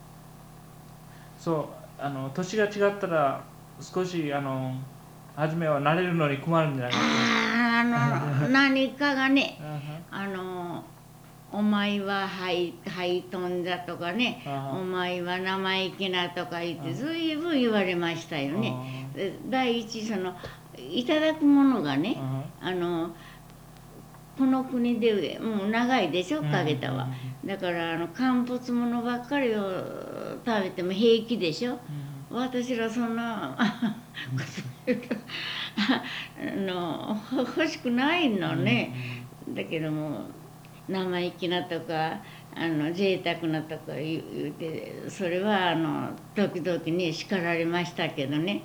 そうあの年が違ったら少しあの初めは慣れるのに困るんじゃないかああの何かがねあのお前ははいはい飛んだとかね、お前は生意気なとか言ってずいぶん言われましたよね。第一そのいただくものがね、あのこの国でもう長いでしょ影田は。だからあの乾物ものばっかりを食べても平気でしょ。私らそんなあの欲しくないのね。だけども生意気なとかあの贅沢なとか言うて、それはあの時々に叱られましたけどね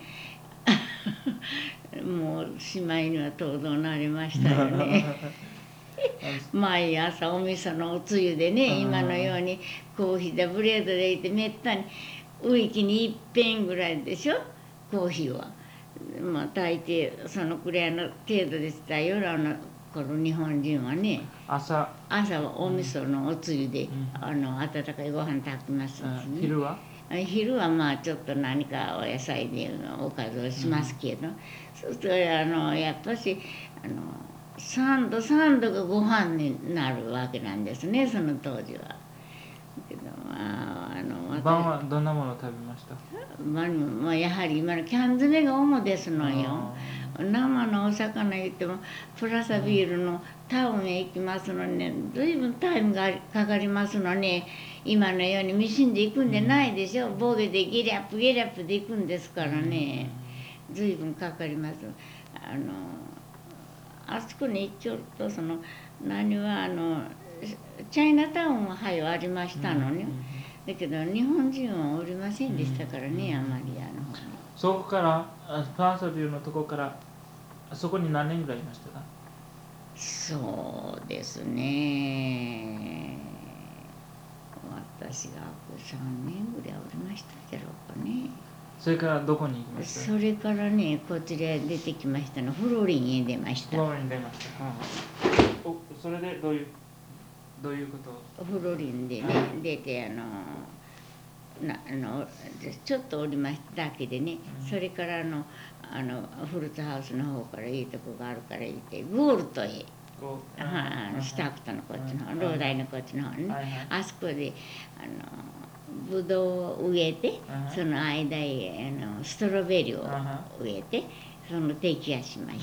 もうしまいにはとうとうなりましたよね毎朝お味噌のおつゆでね、今のようにコーヒーでブレードでいてめったにウイキにいっぺんぐらいでしょコーヒーは。まあ大抵そのくらいの程度でしたよ、あの頃日本人はね。 朝朝はお味噌のおつゆで、うん、あの温かいご飯炊きますし、ね、 昼は昼はまあちょっと何かお野菜でおかずをしますけど、うん、そうするとあのやっぱしあの三度三度がご飯になるわけなんですね、その当時は。けどまああの晩はどんなものを食べました？ 晩もやはり今のキャン詰めが主ですのよ。生のお魚言ってもプラサビールのタウンへ行きますのにね、随分タイムがかかりますのに、今のようにミシンで行くんでないでしょ。ボゲでゲリャップゲリャップで行くんですからね、随分かかります。あのあそこにちょっとその何はあのチャイナタウンははいありましたのね、だけど日本人はおりませんでしたからね、あまりあの方に。 そこからプラサビールのところからそこに何年ぐらいいましたか？ そうですね、私がさんねんぐらいおりましたじゃろうかね。 それからどこに行きました？ それからねこちらへ出てきましたの、フロリンへ出ました。 フロリンに出ました、うん、おそれでどういうどういうこと？ フロリンでね、出てあのなあのちょっとおりましただけでね、うん、それからあのあのフルーツハウスの方からいいとこがあるから行ってゴールドへ、あのスタッフとのこっちの方、ローダイのこっちの方にね、はいはい、あそこであのブドウを植えて、その間へあのストロベリーを植えて、その摘果しました、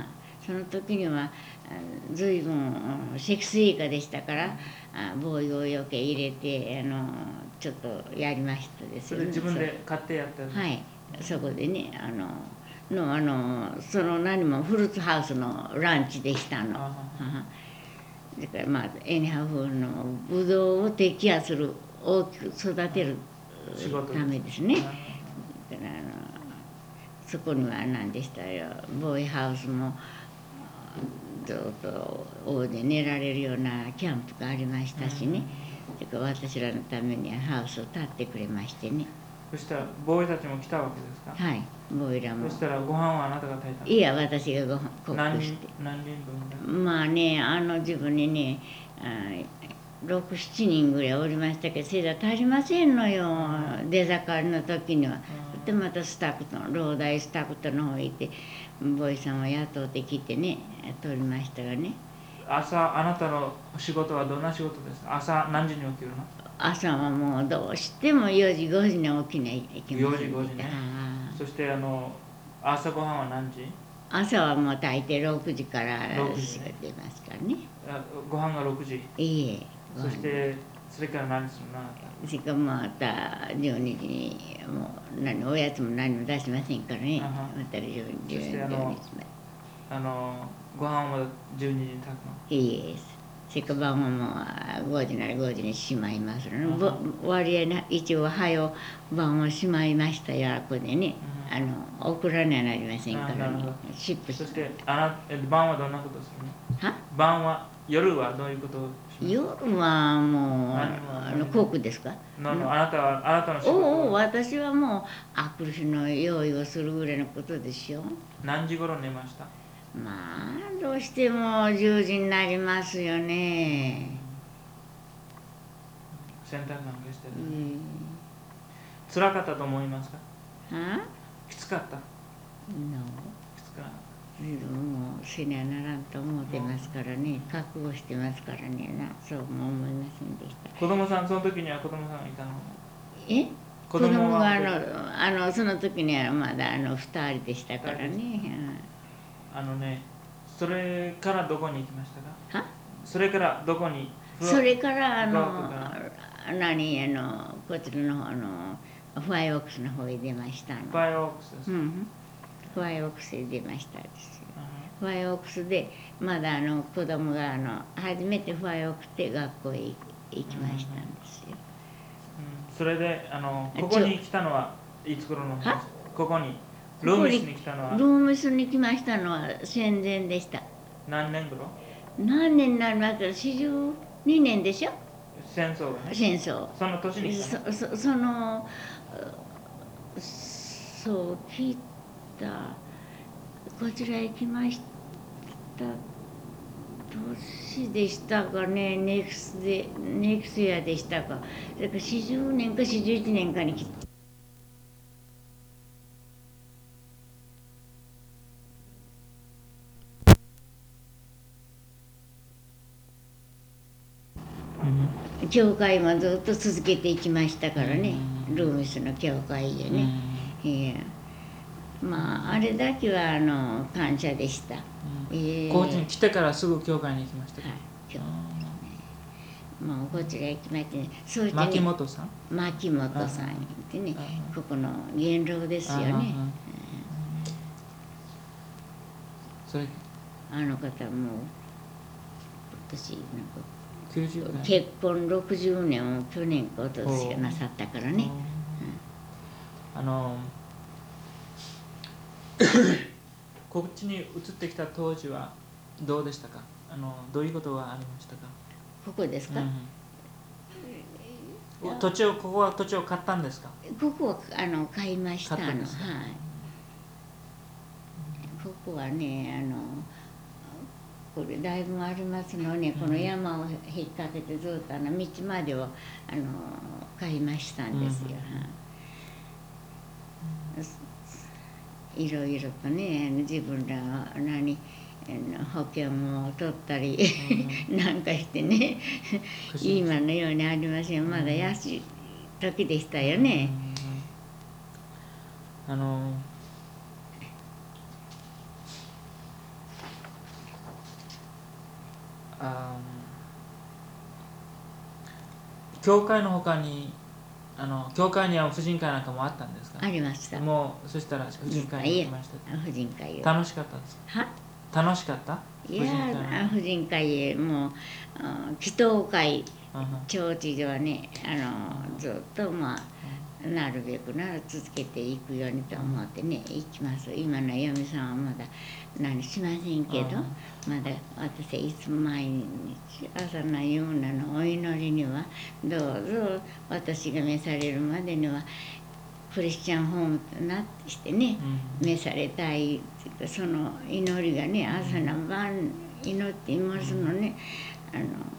その時には随分積水化でしたから、防御よけ入れてあのちょっとやりましたですよね。 自分で買ってやったんですか？ はい、そこでねあののあのその何もフルーツハウスのランチでしたの。だからまあエニハフのブドウを摘果する、大きく育てるためですね。だからあのそこには何でしたよ、ボーイハウスもずっと大で寝られるようなキャンプがありましたしね、だから私らのためにハウスを建ってくれましてね。 そしたらボーイたちも来たわけですか？ はい、ボーイらも。 そしたらご飯はあなたが炊いたの？ いや、私がご飯コックして。 何人分だ？ まあね、あの自分にねろく、しちにんぐらいおりましたけど、それじゃ足りませんのよ、出盛りの時には。でまたスタクトの老大スタクトの方へ行ってボーイさんを雇ってきてね取りましたがね。 朝あなたの仕事はどんな仕事ですか？朝何時に起きるの？ 朝はもうどうしてもよじごじに起きないといけません。 よじごじね。そしてあの朝ごはんは何時？ 朝はもう大抵ろくじからろくじね出ますからね。 あご飯がろくじ。 いいえ。 そしてそれから何するの？あなたそれからまたじゅうにじにもう何おやつも何も出しませんからね。 あはまたじゅうにじそしてあのまで。 あのご飯はじゅうにじに炊くの？ いいえ。それから晩はもうごじならごじにしまいますのね。 あはぼ割合な一応はよ晩はしまいましたよこでね。 うんあの送らにはなりませんからねあなるほど。 シップそしてあなえ晩はどんなことをするの？ は晩は夜はどういうことをします夜はもう何もあのコックですか？ ののあなたはあなたの仕事おおおは私はもうあくる日の用意をするぐらいのことでしょ。 何時頃寝ました？ まあどうしてもじゅうじになりますよね。 洗濯なんかしてる、 うん辛かったと思いますか？ はきつかった？ のきつかなかっ自分もせにゃならんと思ってますからね覚悟してますからねなそうも思いませんでした。 た子供さんその時には子供さんがいたの？ え子子供供はがあのあのその時にはまだあのふたりでしたからね。 あのねそれからどこに行きましたか？ はそれからどこにそれからあフローのトから何あのこちらの方のファイオークスの方へ出ましたの。 ファイオークスですか？ うんファイオークスへ出ましたですよ。 あファイオークスでまだあの子供があの初めてファイオークスで学校へ行きましたんですよ。 うんそれであのここに来たのはいつ頃の話ですか？ はここにルーミスに来たのはルームスに来ましたのは戦前でした。 何年頃？ 何年になりますか？よんじゅうにねんでしょ戦争がね戦争。 その年に来たの？ そそそのそう聞いたこちらへ来ました年でしたかね。ネクスでネクスイヤーでしたか。それからよんじゅうねんかよんじゅういちねんかに来た。教会もずっと続けていきましたからね、ルーミスの教会でね。いやまああれだけはあの感謝でした。えー高知に来てからすぐ教会に行きましたか？ はい、今日もうこちら行きましてね、そうしてね、 牧本さん？ 牧本さんってねああここの元老ですよね。 ああそれあの方もう私なんかきゅうじゅう代結婚ろくじゅうねんを去年かおととしかなさったからね。 あのこっちに移ってきた当時はどうでしたか？あのどういうことがありましたか？ ここですか？ うん、土地をここは土地を買ったんですか？ ここはあの買いました。 買ったんですか？ あのはい。ここはねあのこれだいぶありますのね、この山を引っ掛けてずっとあの道までをあの買いましたんですよ。いろいろとね自分らは何保険も取ったりなんかしてね今のようにありません。まだ安い時でしたよね。 あのあ教会のほかにあの教会には婦人会なんかもあったんですか？ ありました。 もうそしたら婦人会に行きました。 婦人会を楽しかったですか？ は楽しかった？ いや婦人会へもう祈祷会長知ではねあのずっとまあなるべくなら続けていくようにと思ってね行きます。今の嫁さんはまだ何しませんけどまだ私はいつも毎日朝のようなのお祈りにはどうぞ私が召されるまでにはクリスチャンホームとなってしてね、うん、召されたいその祈りがね朝の晩祈っていますのね、あの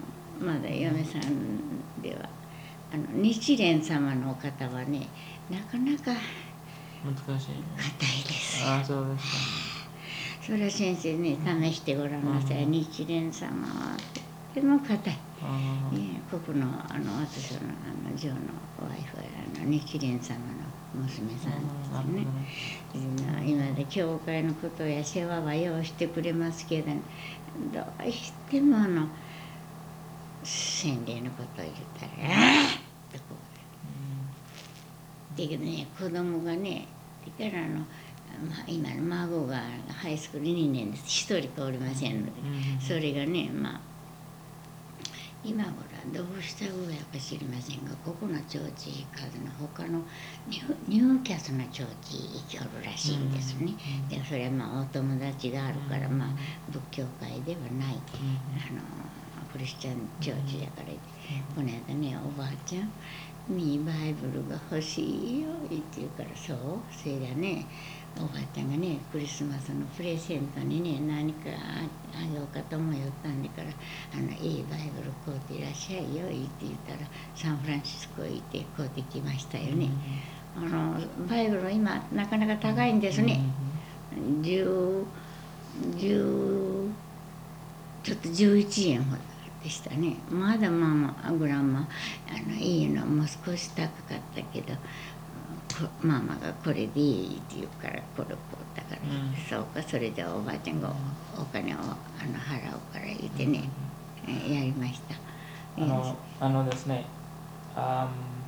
まだ嫁さんではあの日蓮様のお方はねなかなか難しい。 硬いですよ。 ああ、そうですか。 それは先生ね試してごらんなさい。 うん日蓮様はとても硬い。 あーね、ここのあの私のあの嬢のワイフはあの日蓮様の娘さんあーなるほどですね。 ね。 今で教会のことや世話はようしてくれますけど、どうしてもあの洗礼のことを言ったら「ああ!」とこうだけどね子供がねだからあの、まあ、今の孫がハイスクールにねんですひとりかおりませんので、 うんそれがねまあ今頃はどうした上やか知りませんがここの町地数の他のニュニューキャスの町地行きおるらしいんですね。でそれはまあお友達があるから、まあ、仏教界ではないあのクリスチャンチョーチだから、この間ねおばあちゃんミーバイブルが欲しいよって言うからそうそれがねおばあちゃんがねクリスマスのプレゼントにね何かあげようかと思いよったんだからあのいいバイブル買うていらっしゃいよって言ったらサンフランシスコへ行って買うてきましたよね。あのバイブル今なかなか高いんですね。10、10ちょっとじゅういちえんほどでしたね。まだママグランマあのいいのもう少し高かったけどママがこれでいいって言うからこれ買ったから、うん、そうかそれでおばあちゃんがお金をあの払うから言ってね、うん、やりました。 あのあのですねあ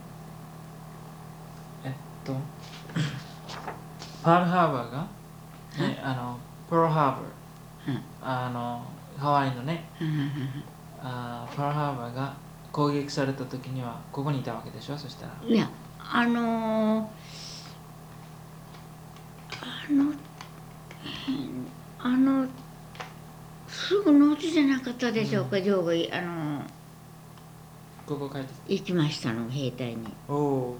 えっとパールハーバーが、ね、あのパールハーバー、うん、あのハワイのね、うん、あパールハーバーが攻撃された時にはここにいたわけでしょ。そしたらいやあのー、あのあのすぐのうちじゃなかったでしょうか、うん、ジョーがあのここ帰って行きましたの兵隊に。 おお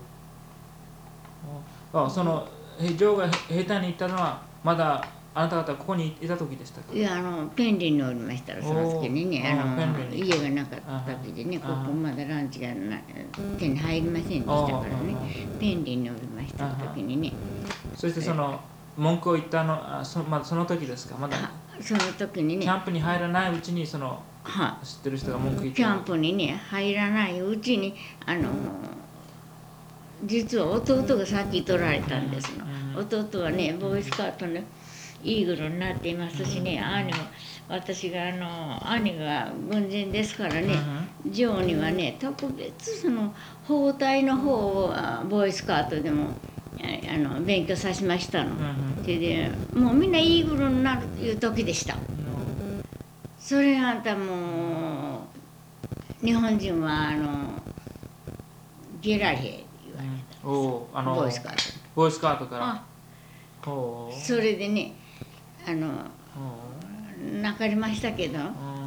あそのジョーが兵隊に行ったのはまだあなた方ここにいた時でしたか。 いやあのペンリンにおりましたらその時にねあの家がなかった時でねここまだランチがな手に入りませんでしたからねペンリンにおりました時にね。 そしてその文句を言ったのあそ,、まあ、その時ですか。まだその時にねキャンプに入らないうちにそのは知ってる人が文句言った。 キャンプにね入らないうちにあの実は弟が先取られたんですの。弟はねボーイスカートのイーグルになっていますしね、兄も私があの兄が軍人ですからね、ジョーにはね特別その包帯の方をボーイスカートでもあの勉強させましたの。それでもうみんなイーグルになるという時でした。それあんたもう日本人はあのゲラリヘ言われたんです、 おあのボーイスカートボーイスカートから。 あそれでねあの泣かれましたけど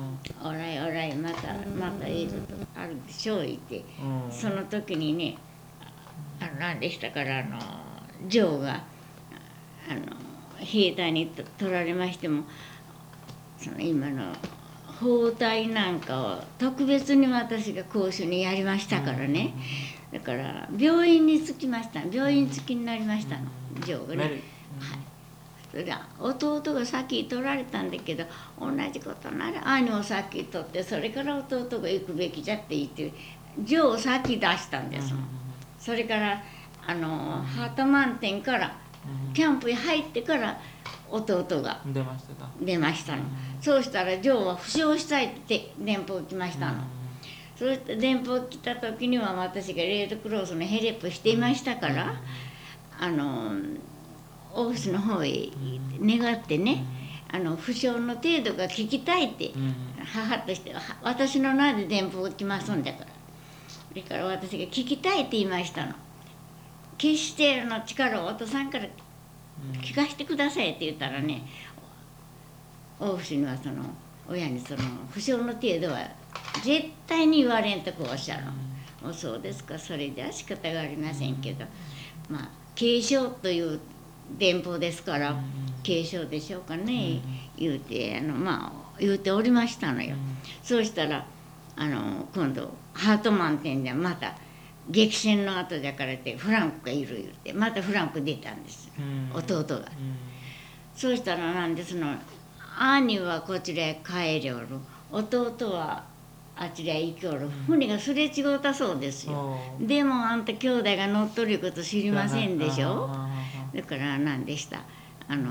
「おらいおらいまたまたいいことあるでしょう」言って、その時にねあの何でしたからあのジョーがあの兵隊に取られましてもその今の包帯なんかを特別に私が講習にやりましたからね、だから病院に着きました病院付きになりましたのジョーがね。はい、それで弟が先取られたんだけど同じことなら兄を先取ってそれから弟が行くべきじゃって言ってジョーを先出したんですもん。それからあのハート満点からキャンプに入ってから弟が出ましたか出ましたの。そうしたらジョーは負傷したいって電報来ましたの。そうして電報来た時には私がレッドクロスのヘレップしていましたからあのオフィスの方へ願ってねあの負傷の程度が聞きたいって母としては私の名で電報が来ますんだからそれから私が聞きたいって言いましたの。決しての力をお父さんから聞かせてくださいって言ったらねオフィスにはその親にその負傷の程度は絶対に言われんとこうおっしゃるの。そうですかそれでは仕方がありませんけどまあ軽症という電報ですから軽症でしょうかね言うてあのまあ言うておりましたのよ。そうしたらあの今度ハート満点でまた激戦の後だからってフランクがいる言うてまたフランク出たんです、弟が。そうしたらなんでその兄はこちらへ帰りおる、弟はあちらへ行きおる、船がすれ違うたそうですよ。でもあんた兄弟が乗っとること知りませんでしょ。だから何でしたあの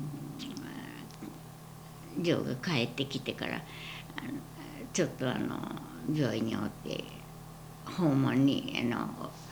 ジョーが帰ってきてからあのちょっとあの病院におって訪問にあのあの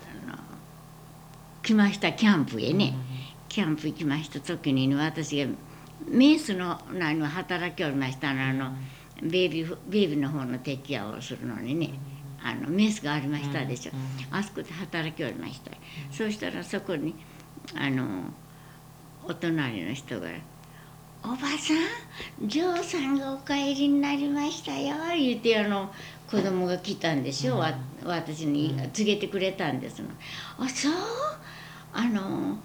来ましたキャンプへね、キャンプ行きました時に私がメスの何を働きおりましたのあのベイビーベイビーの方のテケアをするのにねあのメスがありましたでしょ、あそこで働きおりました。そうしたらそこにあのお隣の人が「おばさんジョーさんがお帰りになりましたよ」言うてあの子供が来たんですよ、わ私に告げてくれたんですの。あそうあの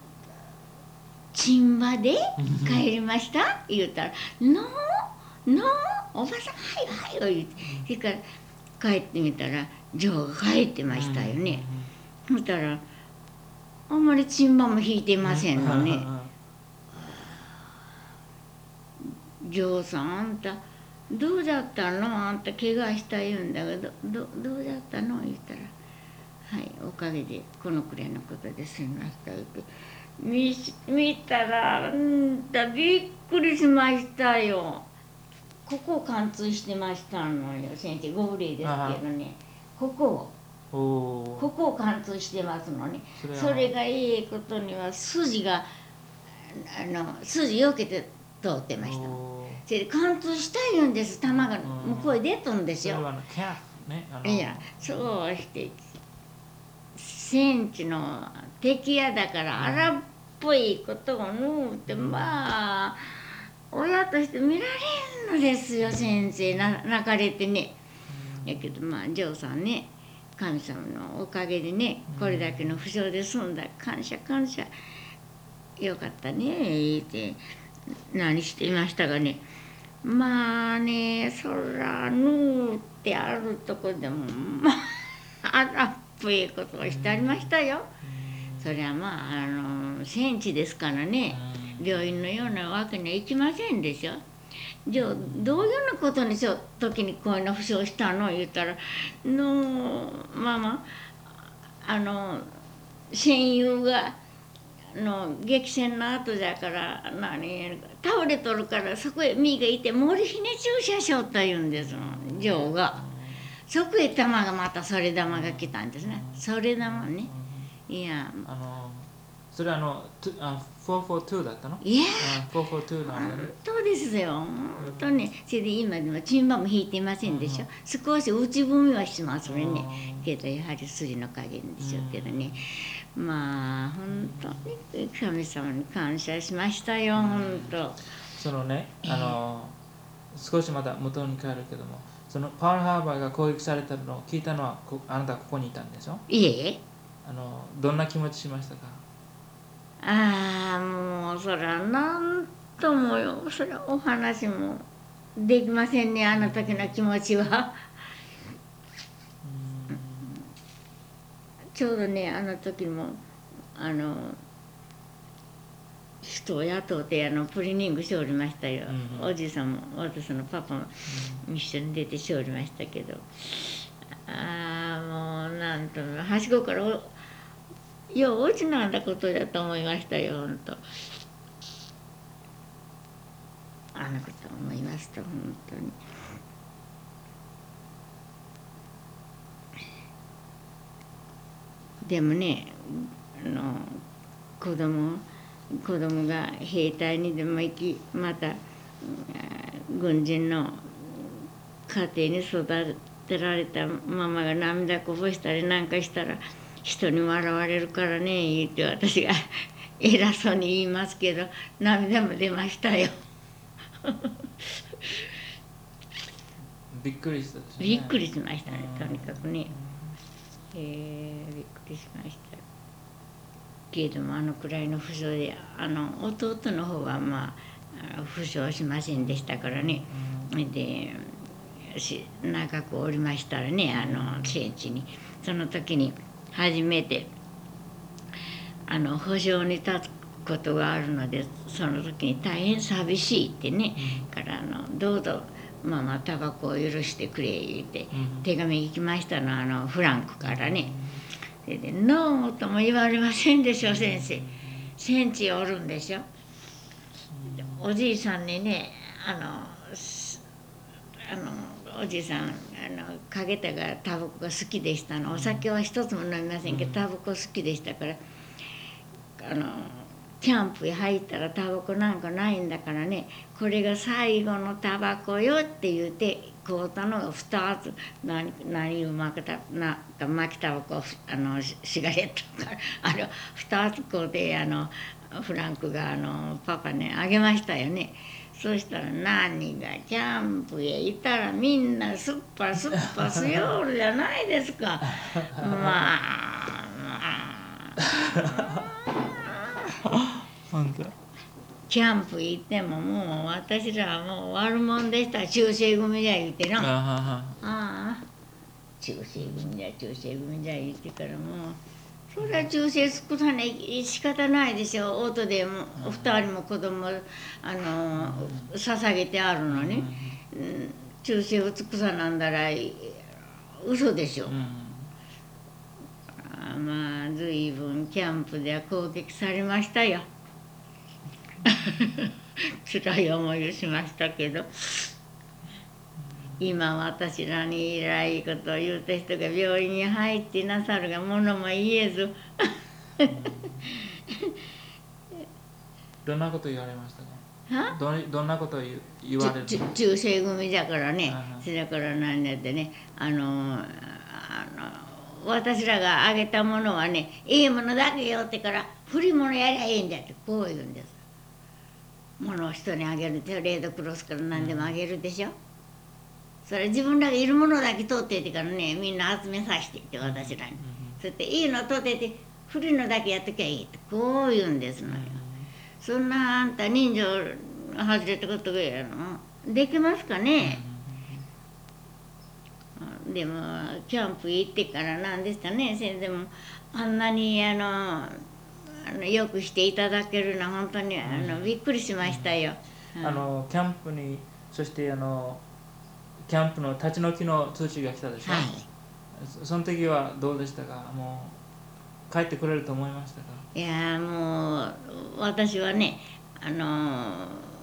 チンバで帰りました言うたら「ののおばさんはいはい」言うてそれから帰ってみたらジョーが帰ってましたよね。そしたらあんまりチンバも引いてませんのね。ジョーさんあんたどうだったのあんた怪我した言うんだけどどどうだったの言ったら「はいおかげでこのくらいのことで済みました」言って見見たらうんだびっくりしましたよ。ここを貫通してましたのよ先生ご無礼ですけどね、ここをここを貫通してますのね。それがいいことには筋があの筋よけて通ってました。それで貫通したいんです玉が向こうへ出とんですよ。それはあのキャフね。いやそうしてセンチの敵屋だから荒っぽいことを縫うってまあ親として見られんのですよ先生な泣かれてね。やけどまあジョーさんね神様のおかげでねこれだけの負傷で済んだ感謝感謝よかったね言って何していましたがねまあねそら縫ってあるとこでもまあ荒っぽいことをしてありましたよ。そりゃまああの戦地ですからね病院のようなわけにはいきませんでしょ。じゃあどういうようなことにしよう時にこういうの負傷したの言ったらのママあの戦友がの激戦の後だから何倒れとるからそこへミーがいてモルヒネ注射しようと言うんですのジョーが。そこへ玉がまたそれ玉が来たんですね。それ玉ね。いやあのそれはあのあよんよんにだったの？ いやよんよんになのね。 本当ですよ本当に。それで今でもチンバも引いていませんでしょ。少し内踏みはしますねけどやはり筋の加減でしょうけどね。まあ本当に神様に感謝しましたよ本当。 そのねあの少しまた元に帰るけどもそのパールハーバーが攻撃されたのを聞いたのはこあなたはここにいたんでしょ？ いえあのどんな気持ちしましたか？ ああもうそりゃなんともよそりゃお話もできませんねあの時の気持ちは。ちょうどねあの時もあの人を雇ってあのプリニングしておりましたよ、うん、おじいさんも私のパパも一緒に出てしておりましたけど、ああもうなんとはしごからよう落ちなんだことだと思いましたよ本当。あのことを思いますと本当に。でもねあの子供子供が兵隊にでも行きまた軍人の家庭に育てられたママが涙こぼしたりなんかしたら人に笑われるからね言って私が偉そうに言いますけど涙も出ましたよびっくりしたですね。 びっくりしましたねとにかくね。えー、びっくりしました。けれどもあのくらいの負傷であの弟の方はまあ負傷しませんでしたからね。でし長くおりましたらね、あの戦地に。その時に初めてあの保証に立つことがあるので、その時に大変寂しいってね、からあのどうぞママタバコを許してくれ言って手紙行きましたの、あのフランクからね。それでノーとも言われませんでしょ先生。戦地おるんでしょ。おじいさんにね、あのあのおじいさんあの影田がタバコが好きでしたの。お酒は一つも飲みませんけどタバコ好きでしたから、あのキャンプへ入ったらタバコなんかないんだからね、これが最後のタバコよって言うて買うたのがふたつ、何何を巻きたなんか巻きタバコ、あのシガレットからあれをふたつ買うて、あのフランクがあのパパにあげましたよね。そうしたら何がキャンプへ行ったらみんなすっぱすっぱすよるじゃないですか。まあまあ本当。 キャンプ行ってももう私らはもう悪者でした。中世組じゃ言うてな。あああ中世組じゃ中世組じゃ言ってからもうそれは中世つくさね仕方ないでしょ。音でも二人も子供あの捧げてあるのに、うん、中世を尽くさなんだら嘘でしょ。あまあ随分キャンプでは攻撃されましたよ。辛い思いをしましたけど、今私らにえらいことを言うた人が病院に入ってなさるがものも言えずどんなこと言われましたか。 はどどんなことを言言われるち中中世組だからね、 あはそれから何やってね、あのあの私らがあげたものはねいいものだけよってから古いものやりゃいいんだってこう言うんです。物を人にあげるでレードクロスから何でもあげるでしょ。それ自分らがいるものだけ取っていてからねみんな集めさせていって私らに、そしていいの取ってて古いのだけやっときゃいいってこう言うんですのよ。そんなあんた人情外れたことがやのできますかね。でもキャンプ行ってからなんですかね先生もあんなにあのあのよくしていただけるのは本当にあのびっくりしましたよ。 あのキャンプにそしてあのキャンプの立ち退きの通知が来たでしょ、 はい、 そその時はどうでしたか。もう帰ってくれると思いましたか。 いやもう私はねあの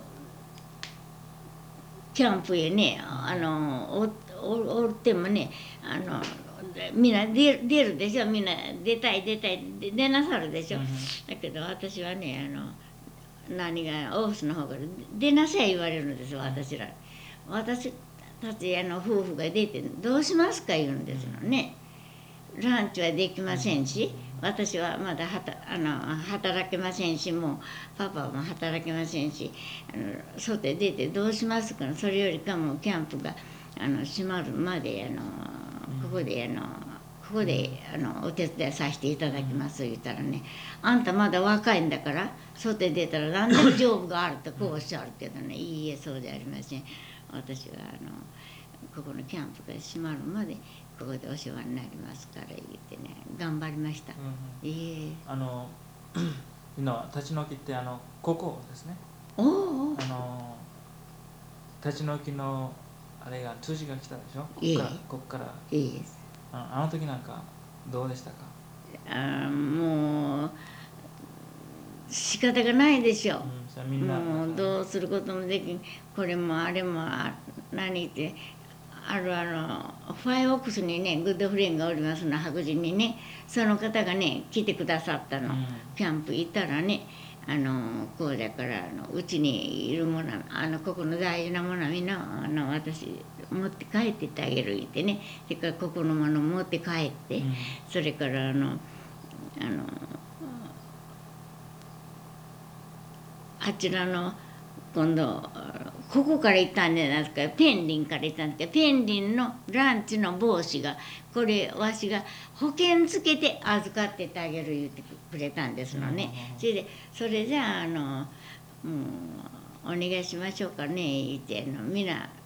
キャンプへねあのおおおってもねあのみんな出出るでしょ。みんな出たい出たいで出なさるでしょ、 うんだけど私はねあの何がオフィスの方から出なさい言われるんですよ私ら。私たちあの夫婦が出てどうしますか言うんですのね。ランチはできませんし私はまだはたあの働けませんしもうパパも働けませんしあの外へ出てどうしますか。それよりかもキャンプがあの閉まるまであのここであのここであのお手伝いさせていただきます言ったらね、あんたまだ若いんだから外へ出たら何でも丈夫があるとこうおっしゃるけどね、いいえそうじゃありません。私はあのここのキャンプが閉まるまでここでお世話になりますから言ってね頑張りました。 うんうん、 いいえあの今立ち退きってあのここですね。 おおあの立ち退きのあれが通知が来たでしょ。こいえっからこっからいいですあのあの時なんかどうでしたか。 あもう仕方がないでしょう、 うん、それはみんなもうどうすることもできん。これもあれもあ何ってあるあのファイオックスにねグッドフレンがおりますの白人にねその方がね来てくださったの、 うん、 キャンプ行ったらねあのこうだからあのうちにいるものあのここの大事なものはみんなあの私持って帰ってってあげる言ってねそれからここのもの持って帰って、 うん、 それからあのあのあちらの今度ここから行ったんじゃないですかペンリンから行ったんですけどペンリンのランチの帽子がこれわしが保険つけて預かってってあげる言ってくれたんですのね、 うん、 それでそれじゃああの、うん、お願いしましょうかね言ってあのみんな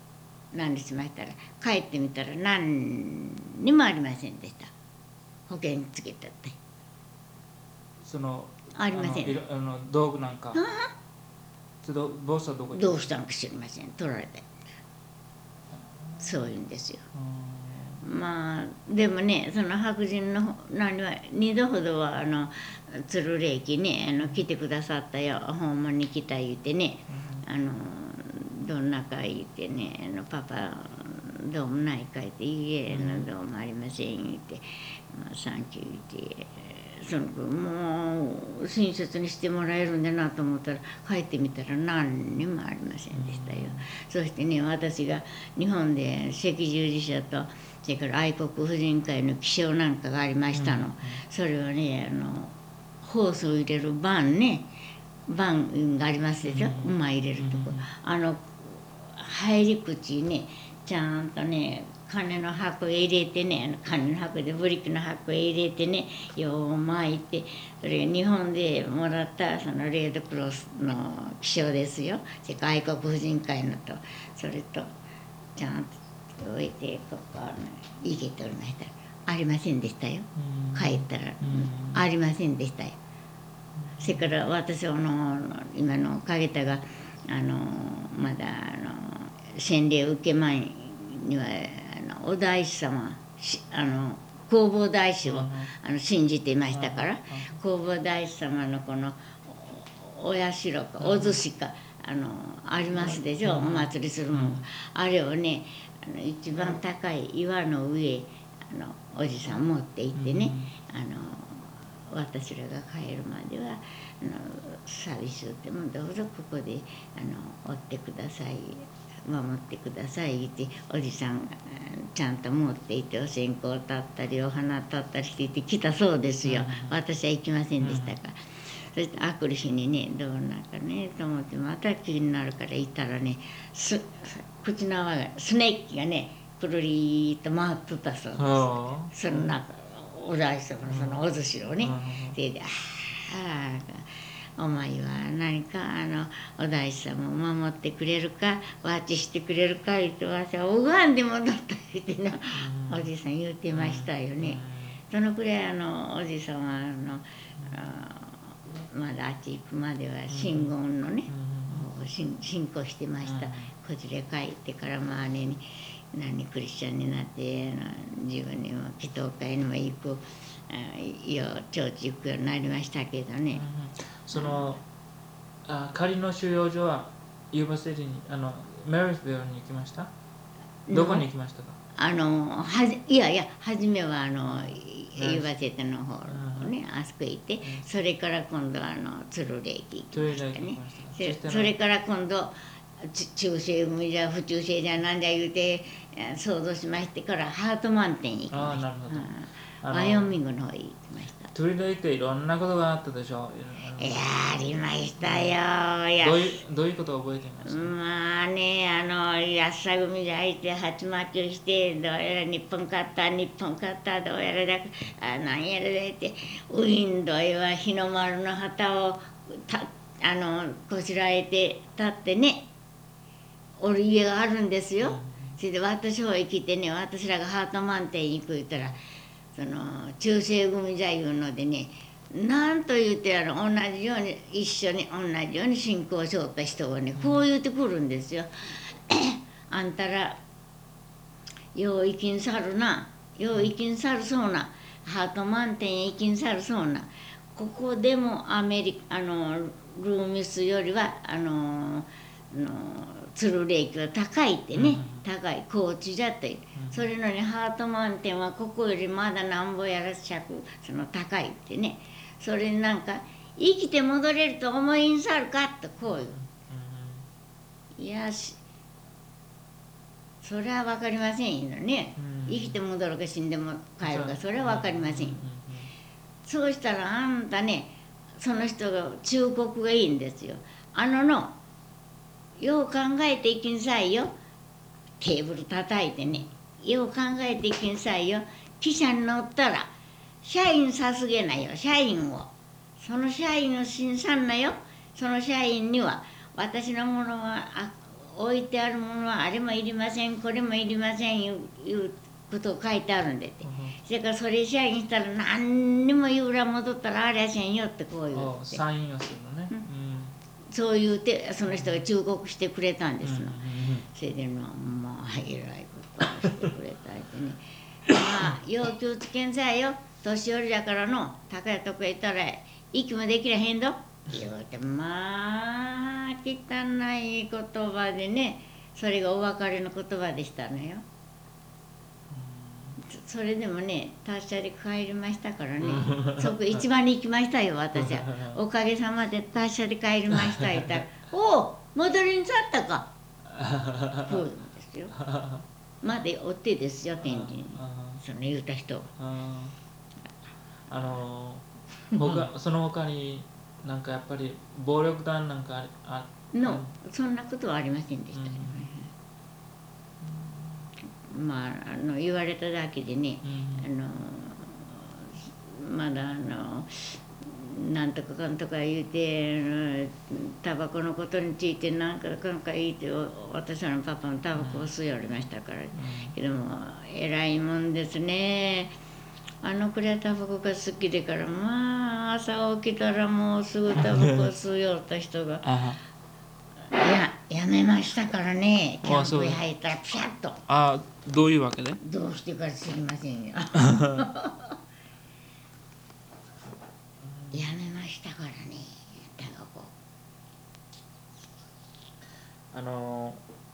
何しましたら帰ってみたら何にもありませんでした。保険つけたってそのありません。 あのいろあの道具なんか。ちょっとボスはどこ行ったどうしたのか知りません。取られて。そういうんですよ。まあでもね、その白人の何はにどほどはあの鶴霊駅ねあの来てくださったよ、訪問に来た言うてね、あのどんなか言うてね、あのパパどうもないか言って、いいえ、どうもありません言うて、まあ、サンキュー言うて、その子もう親切にしてもらえるんだなと思ったら、帰ってみたら何にもありませんでしたよ。そしてね、私が日本で赤十字社とそれから愛国婦人会の気象なんかがありましたの、うんうん、それはねあのホースを入れるバンねバンがありますでしょ、うん、馬入れるとこ、うん、あの入り口にねちゃんとね金の箱へ入れてね金の箱でブリックの箱へ入れてねよう巻いて、それ日本でもらったそのレッドクロスの気象ですよ、それから愛国婦人会のとそれとちゃんと置いてここあの生けておりましたらありませんでしたよ。帰ったら、ありませんでしたよ。それから私はの今の影田があのまだあの洗礼を受け前にはあのお大師様あの弘法大師をあの信じていましたから、弘法大師様のこのお社かお寿司かあのありますでしょ、お祭りするもの、あれをねあの一番高い岩の上あのおじさん持って行ってね、あの私らが帰るまではあの寂しゅうてもどうぞここであの追ってください守ってくださいっておじさんちゃんと持っていてお線香立ったりお花立ったりしていて来たそうですよ、私は行きませんでしたから。そしてあくる日にねどうなんかねと思ってまた気になるから行ったらねす口の泡がスネーキがねくるりーっと回っとったそうです。その中お大師様のそのお寿司をね、それで「ああお前は何かあのお大師様を守ってくれるかお待ちしてくれるか」言って私は拝んで戻った言ってなおじいさん言うてましたよね。そのくらいあのおじいさんはあのまだあっち行くまでは真言のね信仰してました。こちら帰ってからまあね何クリスチャンになって自分にも祈祷会にも行くよチョーチ行くようになりましたけどね、うん、 そのあ仮の収容所はユーバセリにあのメリスビルに行きました？どこに行きましたか？ あのはじいやいや初めはあのユーバセテの方ね、あそこ行って、それから今度あの鶴霊駅行きましたね。それから今度中世組じゃ不中世じゃなんじゃ言うて想像しましてからハートマンテン行きました。あ、なるほど。うん、ワイオミングの方へ行きました。 鳥で行っていろんなことがあったでしょう。いやありましたよ。いやどういうどういうことを覚えていますか？ まあねあの安さ組で相手鉢巻きをしてどうやら日本勝った日本勝ったどうやらだあ何やらだってウィンドウへは日の丸の旗をたあのこしらえて立ってねおる家があるんですよ。それで私を生きてね私らがハートマンテン行く言ったらその中世組じゃいうのでねなんと言うてやる同じように一緒に同じように信仰しようった人がねこう言うてくるんですよ。あんたらよう生きんさるなよう生きんさるそうなハートマンテンへ生きんさるそうなここでもアメリカあのルーミスよりはあのの鶴霊駅は高いってね、うん、高い高地じゃという、うん、それのにハートマウンテンはここよりまだなんぼやらしゃくその高いってねそれになんか生きて戻れると思いんさるかとこういう、うん、いやしそれは分かりませんよね、うん、生きて戻るか死んでも帰るかそれは分かりません、うん、そうしたらあんたねその人が忠告がいいんですよ。あののよう考えていきんさいよ。テーブル叩いてね。よう考えていきんさいよ。汽車に乗ったら、社員さすげなよ、社員を。その社員を審査んなよ。その社員には、私のものは置いてあるものはあれもいりませんこれもいりませんいういうことを書いてあるんでって、それからそれ社員したら何にも言う裏戻ったらありゃせんよってこう言うってサインをするのね、うん、 そう言うてその人が忠告してくれたんですの、 うんうんうん、 それでまあまあえらいことをしてくれたってねまあ要求つけんさいよ年寄りだからの高いとこへ行ったら息もできらへんど言うてまあ汚い言葉でねそれがお別れの言葉でしたのよ。それでもね達者で帰りましたからねそこ一番に行きましたよ私は。おかげさまで達者で帰りました言ったら「おお戻りに去ったか」そうなんですよ。まで追ってですよ天神にその言うた人は。 あの他その他になんかやっぱり暴力団なんかあのそんなことはありませんでしたね、うん、まああの言われただけでね、うん、あのまだあのなんとかかんとか言うてタバコのことについて何かかんか言うて私のパパもタバコを吸いおりましたから、うん、けども偉いもんですね。あのくらいタバコが好きでからまあ朝起きたらもうすぐタバコを吸うよった人がややめましたからね。キャンプへ入ったらピシャッと。 ああどういうわけで？ どうしてか知りませんよ。やめましたからねタバコ。 あの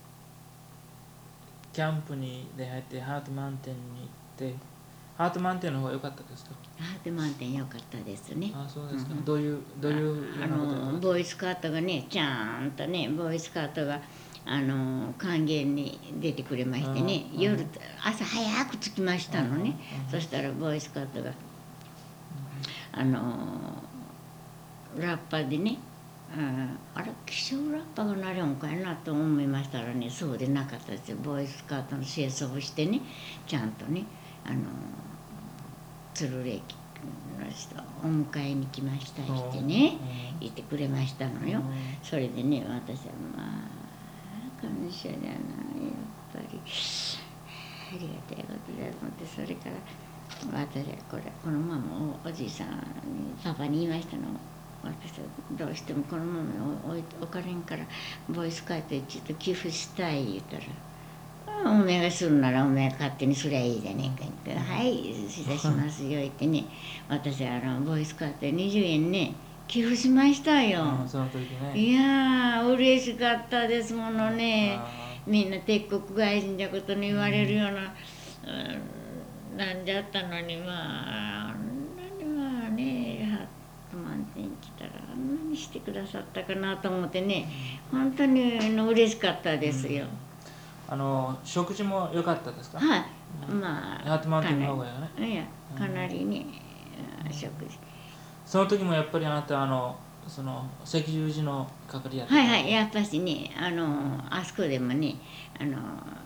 キャンプにで入ってハートマウンテンに行ってハートマウンテンの方が良かったですか？ ハートマウンテン良かったですね。 あそうですか、うん、どういうどういうあのボーイスカートがねちゃんとねボーイスカートがあの歓迎に出てくれましてね夜朝早く着きましたのね。そしたらボーイスカートがあのラッパでねあれ気象ラッパがなりょんかいなと思いましたらねそうでなかったですよ。ボーイスカートの清掃をしてねちゃんとねあの鶴霊駅の人お迎えに来ましたりしてね言ってくれましたのよ。それでね私はまあ感謝じゃないやっぱりありがたいことだと思ってそれから私はこれこのまま お, おじいさんにパパに言いましたの。私はどうしてもこのまま置いおかれんからボーイスカートへちょっと寄付したい言うたらおめえがするならおめえ勝手にすりゃいいじゃねえか。はいししますよ言ってね私はあのボーイスカートでにじゅうえんね寄付しましたよ、 うん、その時ねいやー嬉しかったですものね。みんな鉄国外人じゃことに言われるような、うん、なんじゃったのにまああんなにまあねハートマウンテン来たらあんなにしてくださったかなと思ってね本当に嬉しかったですよ、 うん、あの食事も良かったですか？ はい、うん、まあハートマウンテンの方がよね。 いやかなりね、うん、食事その時もやっぱりあなたあのその赤十字の係やった。 はいはいやっぱしねあの、うん、あそこでもねあの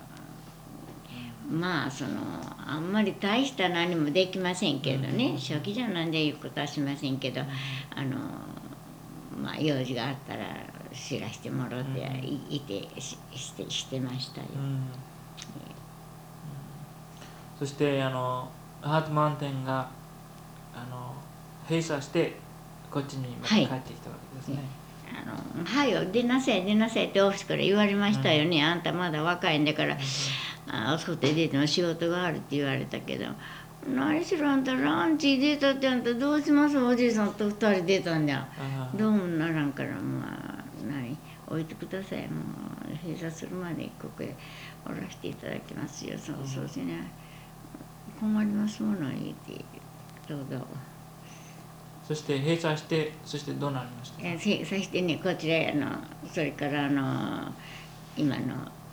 まあそのあんまり大した何もできませんけどね、うん、初期じゃなんでいうことはしませんけど、うん、あのまあ用事があったら知らしてもらって、うん、いて し, してしてましたよ、うんうん、 そしてあのハートマウンテンがあの閉鎖してこっちに帰ってきたわけですね、 はい、あのはいよ出なさい出なさいってオフィスから言われましたよね、うん、あんたまだ若いんだから、うん、あそこで出ても仕事があるって言われたけど何しろあんたランチ出たってあんたどうしますおじいさんと二人出たんじゃ、うん、どうもならんからまあ何置いてくださいもう閉鎖するまでここへおらせていただきますよそうそうしね、うん、困りますもの言ってどうぞ。 そして閉鎖してそしてどうなりましたか？ 閉鎖してねこちらのそれからあの今の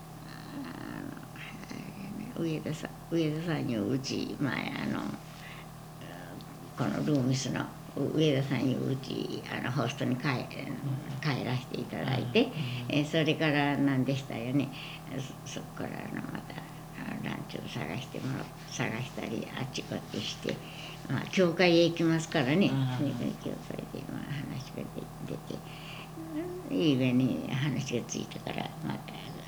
上田さん上田さんにうち前あのこのルームスの上田さんにうちあのホストに帰帰らせていただいて、えそれから何でしたよね そ, そこからあのまたランチを探してもら探したりあっちこっちして、まあ、教会へ行きますからね、それから教会でまあ話が出ていい上に話がついたからまた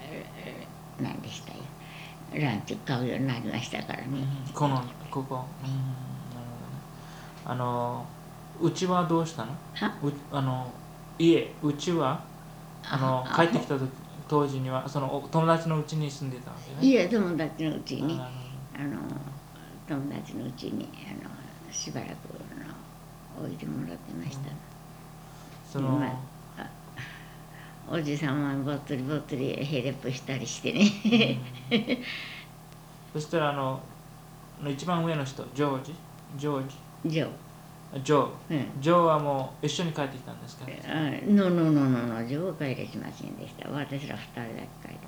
なんでしたよ。ランチ買うようになりましたからね。 うん、このここ、うん、なるほどね。あのうちはどうしたの？ はうあの家うちはあのあ帰ってきた時当時にはそのお友達のうちに住んでたわけね。 いや友達のうちにああの友達のうちにあのしばらくあの置いてもらってました。 その、 まあ、あおじさんはぼっつりぼっつりヘレップしたりしてね。 そしたらあの一番上の人ジョージジョージジョー。 ジョー、 うんジョーはもう一緒に帰ってきたんですか？ あノノノノノジョーは帰れしませんでした。私ら二人だけ帰りました。 うん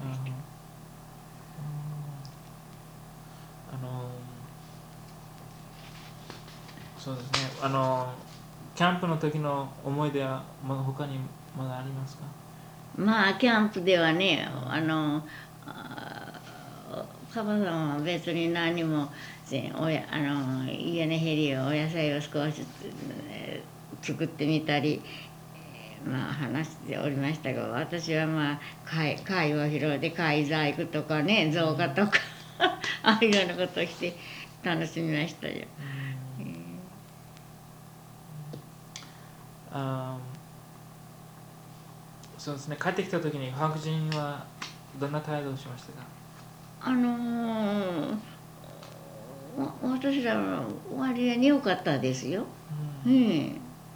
あのそうですね。あのキャンプの時の思い出はまだ他にまだありますか？ まあキャンプではねあのあパパさんは別に何もせおやあの家のへりをお野菜を少しえー作ってみたりまあ話しておりましたが私はまあ貝貝を拾って貝細工とかね造花とかああいうようなことをして楽しみましたよ。 うんあそうですね。帰ってきた時に白人はどんな態度をしましたか？ あのー、わ私らの割合に良かったですよ。 ううんん、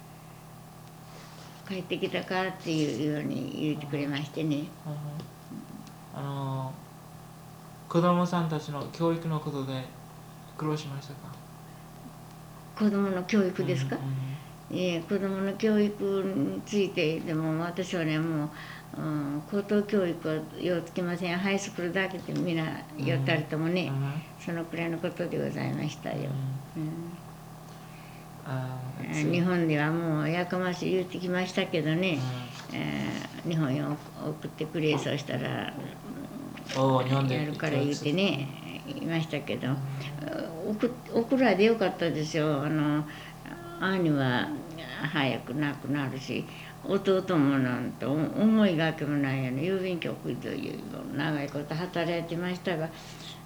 帰ってきたかっていうように言ってくれましてね。 あの子供さんたちの教育のことで苦労しましたか？ 子供の教育ですか？ うんえー、子供の教育についてでも私はねもう、うん、高等教育はようつきません。ハイスクールだけでみんなよったりともね、 うんうんそのくらいのことでございましたよ。うんあえー日本ではもうやかましい言ってきましたけどね、 うえー日本へ送ってくれそうしたらお日本でやるから言うてね言いましたけど送送らでよかったですよ。あの兄は早く亡くなるし弟もなんと思いがけもないような郵便局という長いこと働いてましたが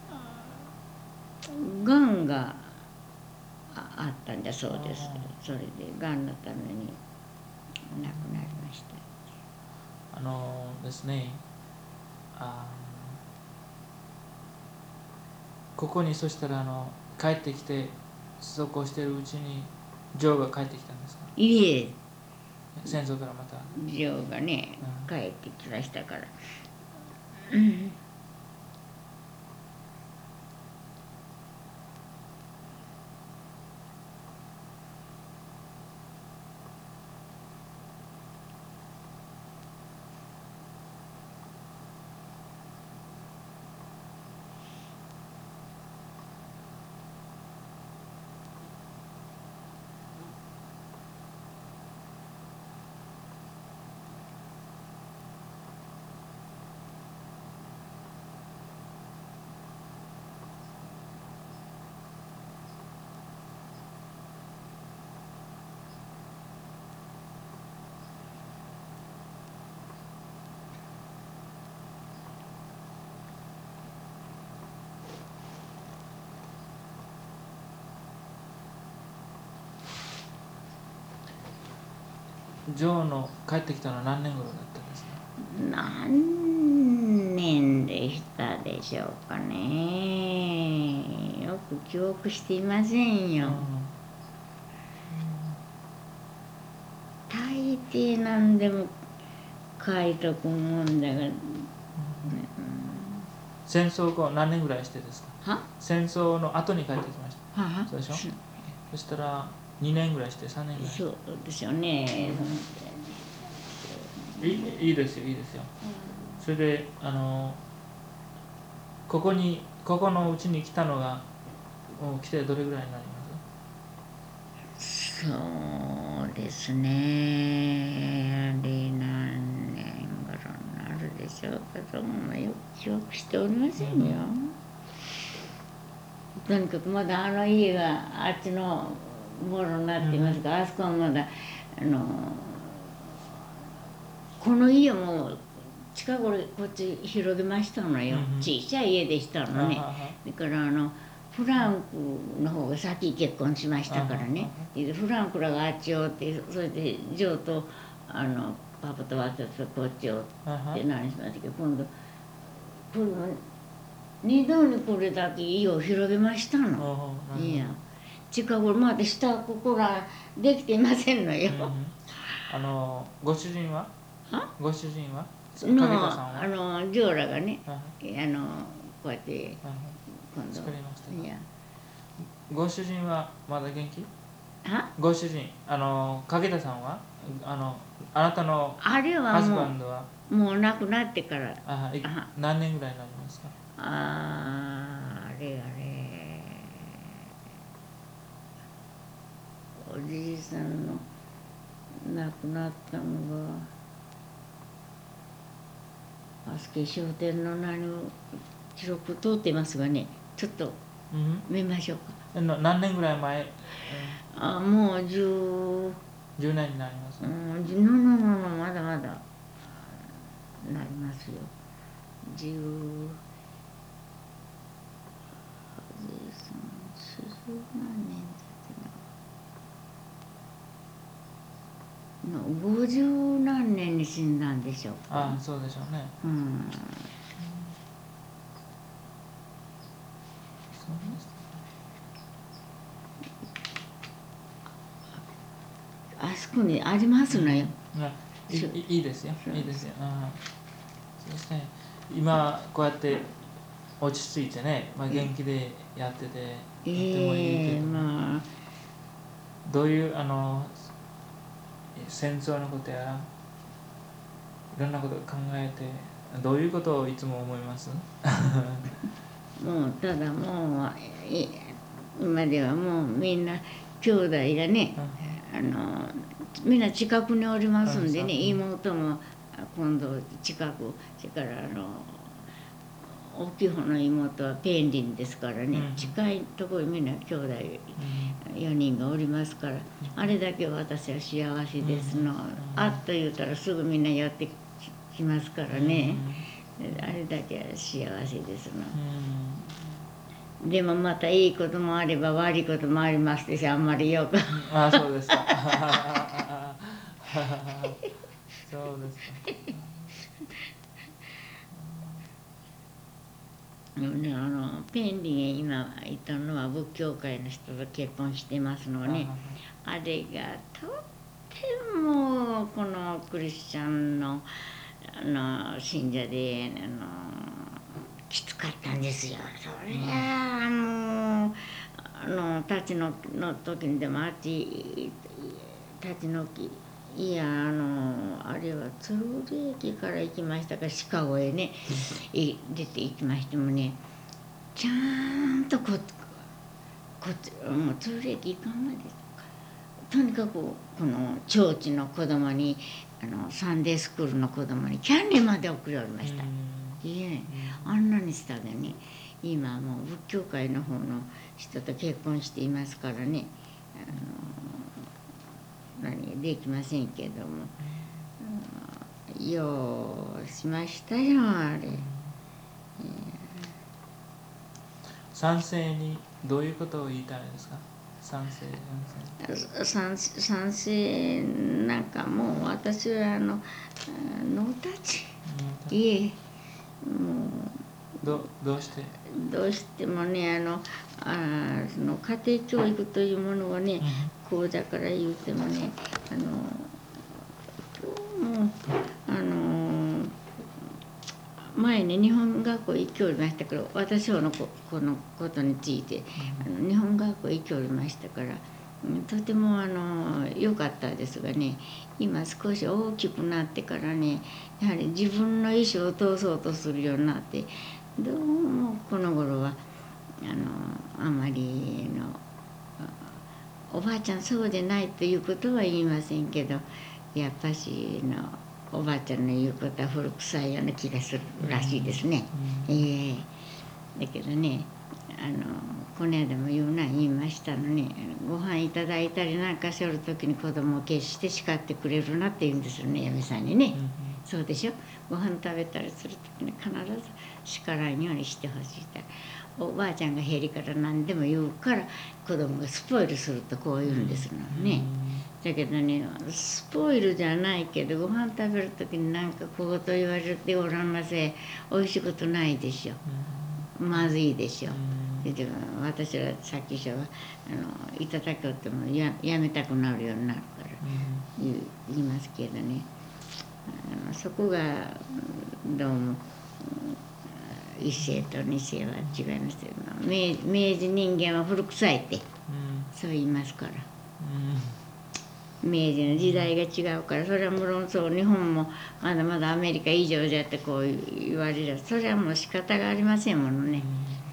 がんがああったんだそうです。それでがんのために亡くなりました。 あのですねあここにそしたらあの帰ってきてそうこうしているうちにジョーが帰ってきたんですか？ いえ戦争からまた。 ジョーがねうん帰ってきましたから。うんジョーの帰ってきたのは何年頃だったんですか？ 何年でしたでしょうかね。よく記憶していませんよ。大抵何でも書いとくもんだが、うん戦争後何年ぐらいしてですか？ は戦争の後に帰ってきましたははそうでしょ？そしたらにねんぐらいしてさんねんぐらいしてそうですよね。 いいいいですよいいですよ。それであのここにここのうちに来たのがもう来てどれぐらいになります？ そうですね。あれ何年頃になるでしょうかともよく記憶しておりませんよ。とにかくまだあの家があっちのものになっていますが、あそこはまだあのこの家も近頃こっち広げましたのよ、 うんうん、 小さい家でしたのね。だからあのフランクの方が先結婚しましたからね。フランクらがあっちをって、それでジョーとあのパパと私とこっちをってなりましたけど、今度これ二度にこれだけ家を広げましたの。いや近頃まだ下ここらできていませんのよ。うん、 あのご主人はご主人はのあのジョーラがね、あのこうやって今度作りました。いやご主人はまだ元気？ はご主人、あの影田さんはあのあなたのあれはハズバンドはもう亡くなってからあ何年ぐらいになりますか？ ああれあれおじいさんの亡くなったのがあすけ商店の何を記録通ってますがね、ちょっと見ましょうか。 うん、何年ぐらい前？ うん、あもう十十年になります、ね。 うん、ののののまだまだなりますよ。十十三十何年だってな。五十何年に死んだんでしょうか。 ああ、そうでしょうね。うん。うん、そうです。 あそこにありますのよ。 うん、い, い, いいですよ。いいですよ。うん、そうですね。今こうやって落ち着いてね、まあ、元気でやってて、とてもいいけど、まあ、どういうあの戦争のことやいろんなことを考えてどういうことをいつも思います？ もうただもう今ではもうみんな兄弟がね、うん、あのみんな近くにおりますんでね、うん、妹も今度近く、それからあの大きい方の妹はペンリンですからね、うん、近いところにみんな兄弟よにんがおりますから、うん、あれだけ私は幸せですの、うん、あっと言うたらすぐみんな寄ってきますからね、うん、あれだけは幸せですの。うん、でもまたいいこともあれば悪いこともありますでしょ、あんまりよく。 ああ、そうですか。そうですか。 でもね、あのペンリンへ今いたのは仏教界の人と結婚してますのね。あれがとってもこのクリスチャンのあの信者であのきつかったんですよ。そりゃあもうあの立ち退きの時にでもあっち立ち退きいやあのあれは鶴来駅から行きましたかシカゴへね、出て行きましてもね、ちゃんとここもう鶴来駅行かんまでとにかくこの町地の子供にあのサンデースクールの子供にキャンディーまで送りおりました。いえあんなにしたでね、今もう仏教界の方の人と結婚していますからね、あの何できませんけども、ようしましたよあれ。 賛成にどういうことを言いたいですか？賛成賛成賛成なんかもう私はあのノータッチ、いえもうどどうしてどうしてもねあのあその家庭教育というものをね、講座から言うてもねあのもうあの前に日本学校行きおりましたから、私はのここのことについて、あの日本学校行きおりましたから、とてもあの良かったですがね、今少し大きくなってからね、やはり自分の意思を通そうとするようになって、どうもこの頃はあのあまりのおばあちゃんそうでないということは言いませんけど、やっぱしのおばあちゃんの言うことは古臭いような気がするらしいですね。うん、ええー、だけどね、あのこの間も言うな言いましたのに、ご飯いただいたりなんかしょる時に子供を決して叱ってくれるなって言うんですよね、嫁さんにね。うん、 そうでしょ。ご飯食べたりする時に必ず叱らんようにしてほしいって。おばあちゃんがへりから何でも言うから子供がスポイルするとこう言うんですのね。だけどね、スポイルじゃないけどご飯食べる時になんか小言言われてごらんなせおいしいことないでしょ。まずいでしょ。でも私はさっきしょあのいただきょってもややめたくなるようになるから言い言いますけどね、あのそこがどうも一世と二世は違いますけど、明明治人間は古臭いってそう言いますから。明治の時代が違うからそれは無論そう日本もまだまだアメリカ以上じゃってこう言われるそれはもう仕方がありませんものね。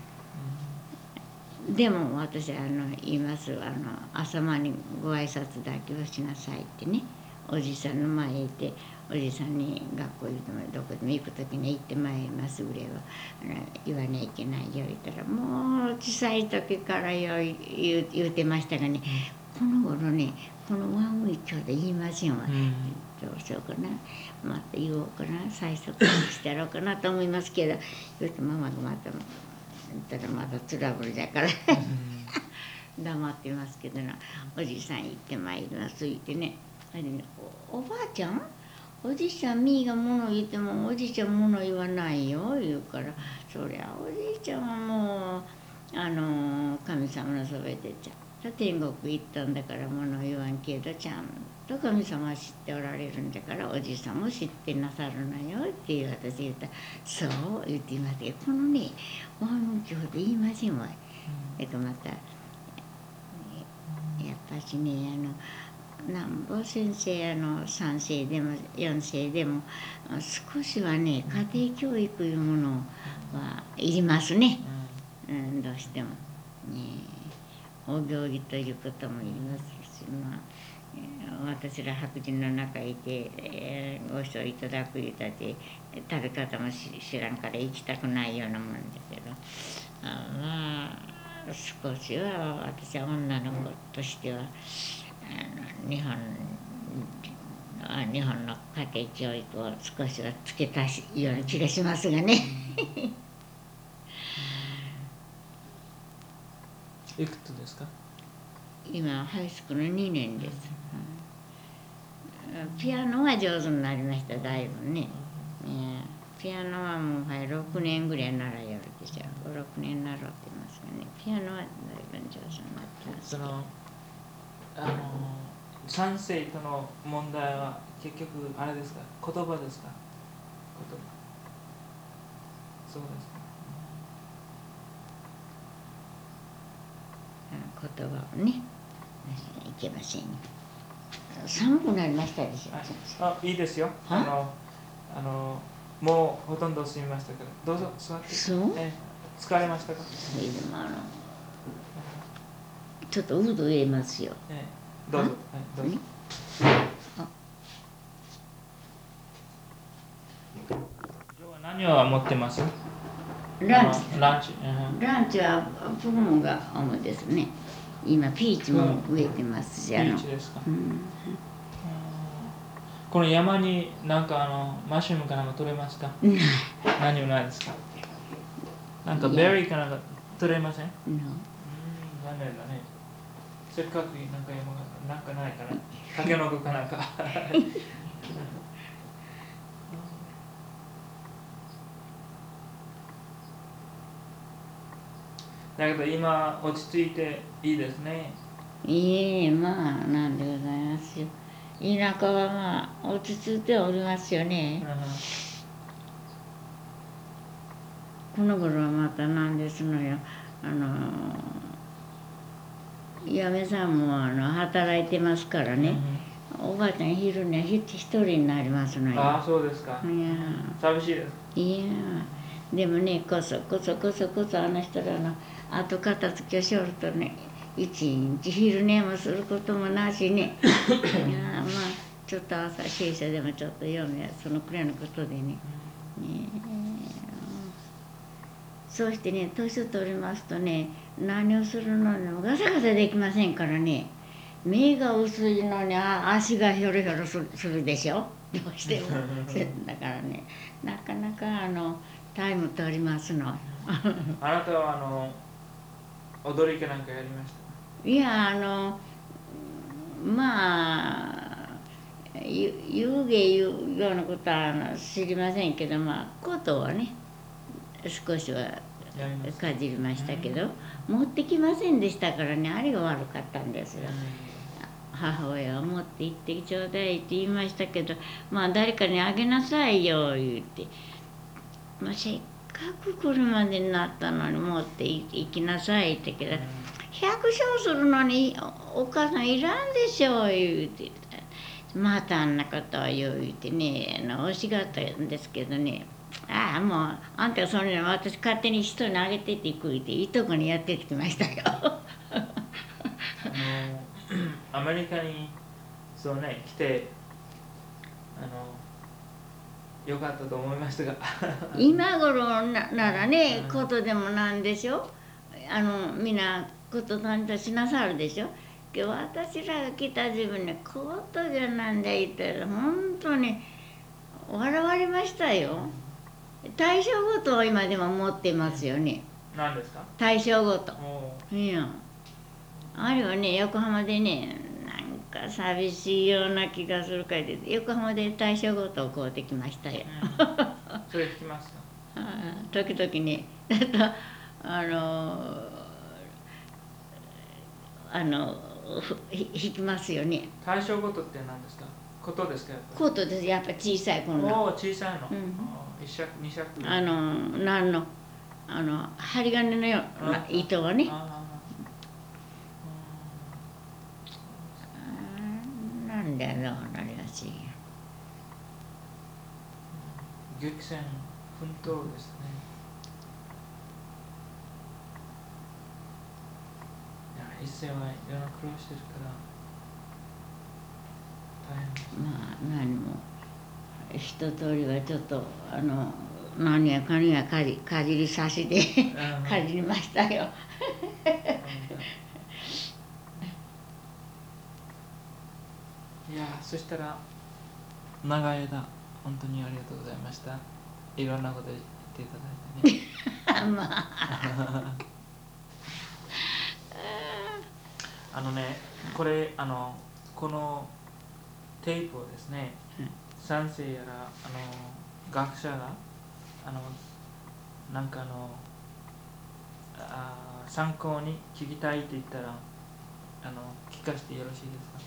でも私はあの言いますあの朝間にご挨拶だけをしなさいってね、おじさんの前へ行っておじさんに学校行ってもどこでも行く時に行ってまいりますぐらいはあの言わなきゃいけないよ言ったらもう小さい時からよ言う言うてましたがね、この頃ねこのワンウィークで言いませんわ、うん、どうしようかなまた言おうかな最初からしてやろうかなと思いますけど言うとママがまた言ったらまたトラブルだから黙ってますけどな、おじさん行ってまいります言ってね、あれね お, おばあちゃんおじいちゃんみーが物言ってもおじいちゃん物言わないよ言うから、そりゃおじいちゃんはもうあの神様のそばでちゃんと天国行ったんだから物言わんけどちゃんと神様は知っておられるんだからおじいさんも知ってなさるのよっていう私言ったらそう言っていますけどこのねワン教で言いませんわ。えっとまたやっぱしねあのなんぼ先生あのさん世でもよん世でも少しはね家庭教育いうものはいりますね、うん、どうしても、ね、お行儀ということもいりますし、まあ、私ら白人の中にいて、えー、ご一緒いただく言うたって食べ方も知らんから行きたくないようなもんだけどあまあ少しは私は女の子としてはあの日本日本の家庭教育を少しはつけたような気がしますがねいくつですか？ 今ハイスクールにねんです、うん、ピアノは上手になりましただいぶね、いやピアノはもう、はい、ろくねんぐらい習いよるでしょご、ろくねん習ってますがねピアノはだいぶ上手になってますけど、そのあの三世との問題は結局あれですか、言葉ですか？言葉そうですか。 言葉をねいけませんよ。寒くなりましたでしょ。 あ、いいですよ。あのあのもうほとんど済みましたから、どうぞ座って。 そう？ え疲れましたか？ それでもあのちょっとウード入れますよ。 えどうぞ。はい、どうぞ。今日は何を持ってます？ ランチ。 ランチ。 ランチはプルーンが主ですね。今ピーチも植えてますし、 ピーチですか。うん、この山になんかあのマッシュルームかなんか取れますか？ない。何もないですか？なんかベリーかなんか取れません？うん、残念だね。せっかくなんか山がなんかないかな。タケノコかなんか。だけど今落ち着いていいですね。 いいまあなんでございますよ。田舎はまあ落ち着いておりますよね。この頃はまたなんですのよ。あの嫁さんもあの働いてますからね。おばあちゃん昼に一人になりますのよ。 ああそうですか。いや寂しいです。 いやでもねこそこそこそこそあの人らの後片付けをしよるとね一日昼寝もすることもなしねいやまあちょっと朝聖書でもちょっと読むやそのくらいのことでねねそうしてね年を取りますとね何をするのにもガサガサできませんからね目が薄いのに足がひょろひょろするでしょ。 どうしてもだからね、なかなかあのタイム取りますの。 あなたはあの踊りかなんかやりました？ いや、あのまあゆ遊芸いうようなことは知りませんけど、まあ琴はね少しはかじりましたけど、持ってきませんでしたからね、あれが悪かったんですよ。母親は持って行ってちょうだいって言いましたけど、まあ誰かにあげなさいよ言って、まあ、せっかくこれまでになったのに持って行きなさいって言ってけど、百姓するのにお母さんいらんでしょう言うて、またあんなことを言うてね、あの惜しがったんですけどね、ああもうあんたそれ私勝手に人にあげてって行くっていとこにやってきましたよ。 あのアメリカにそうね来てあのよかったと思いましたが今頃 な, ならねことでもなんでしょ、あのみんなことなんとしなさるでしょ。けど私らが来た自分ね、ことじゃなんだ言ったら本当に笑われましたよ。大正ごとを今でも持ってますよね。 何ですか？ 大正ごと。 おいや、あれはね横浜でね、なんか寂しいような気がするからで横浜で大正ごとを買うてきましたよ。 うん、それ聞きますか？ 時々ね、だとあのあのひ弾きますよね。 大正ごとって何ですか？ことですか？やっぱりコートです、やっぱ小さいこんな。 おお、小さいの、 うん、 一尺二尺あの何のあの針金のような糸はね、 ああなんだろうなりがしい。 激戦奮闘ですね。いや一世はいろんな苦労してるから大変です。 まあ何も一通りはちょっとあの何やかんやかじかじりさしでかじりましたよ。 いやそしたら長い間本当にありがとうございました。いろんなこと言っていただいてね。 まああのね、これあのこのテープをですね、先生やらあの学者があのなんかあのあ参考に聞きたいって言ったらあの聞かせてよろしい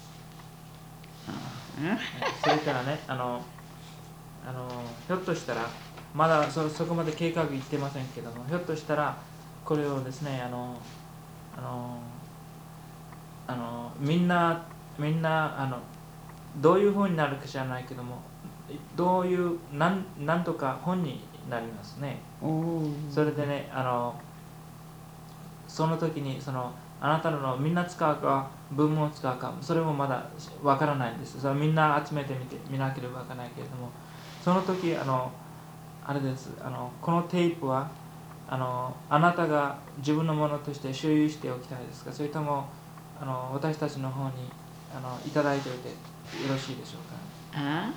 ですか？それからね、あのあのひょっとしたらまだ そ, そこまで計画いってませんけども、ひょっとしたらこれをですね、あのあのあのみんなみんなあのどういうふうになるか知らないけども、どういうなんなんとか本になりますね。それでね、あのその時にそのあなたのみんな使うか文文を使うか、それもまだわからないんです。それみんな集めてみて見なければわからないけれども、その時あのあれです、あのこのテープはあのあなたが自分のものとして所有しておきたいですか、それともあの私たちの方にあのいただいておいてよろしいでしょうか？ あ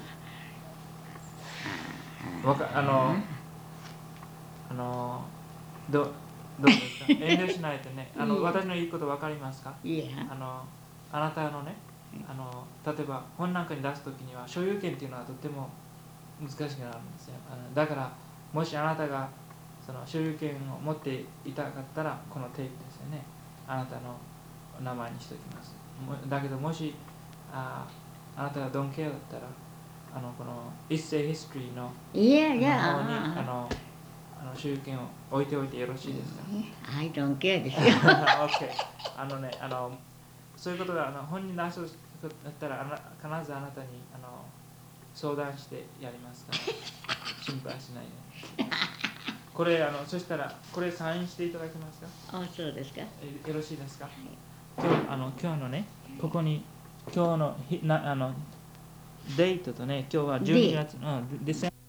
わかあのあのどどうですか？遠慮しないでね。あのいい私の言うこと分かりますか？ いやあのあなたのね、あの例えば本なんかに出すときには所有権っていうのはとても難しくなるんですよ。あのだからもしあなたがその所有権を持っていたかったらこのテープですよね。あなたの名前にしておきます。もだけどもしああなたがドンケアだったらあのこの一世ヒストリーのいやいや方にあのあの所有権を置いておいてよろしいですか？ I don't care ですよ。 OK。 あのね、あのそういうことがあの本に出すだったらあな必ずあなたにあの相談してやりますから心配しないで、ね、これあのそしたらこれサインしていただけますか？ あ、そうですか。 よろしいですか？今日あの今日のねここに今日のひなあのデートとね、今日はじゅうにがつのディセン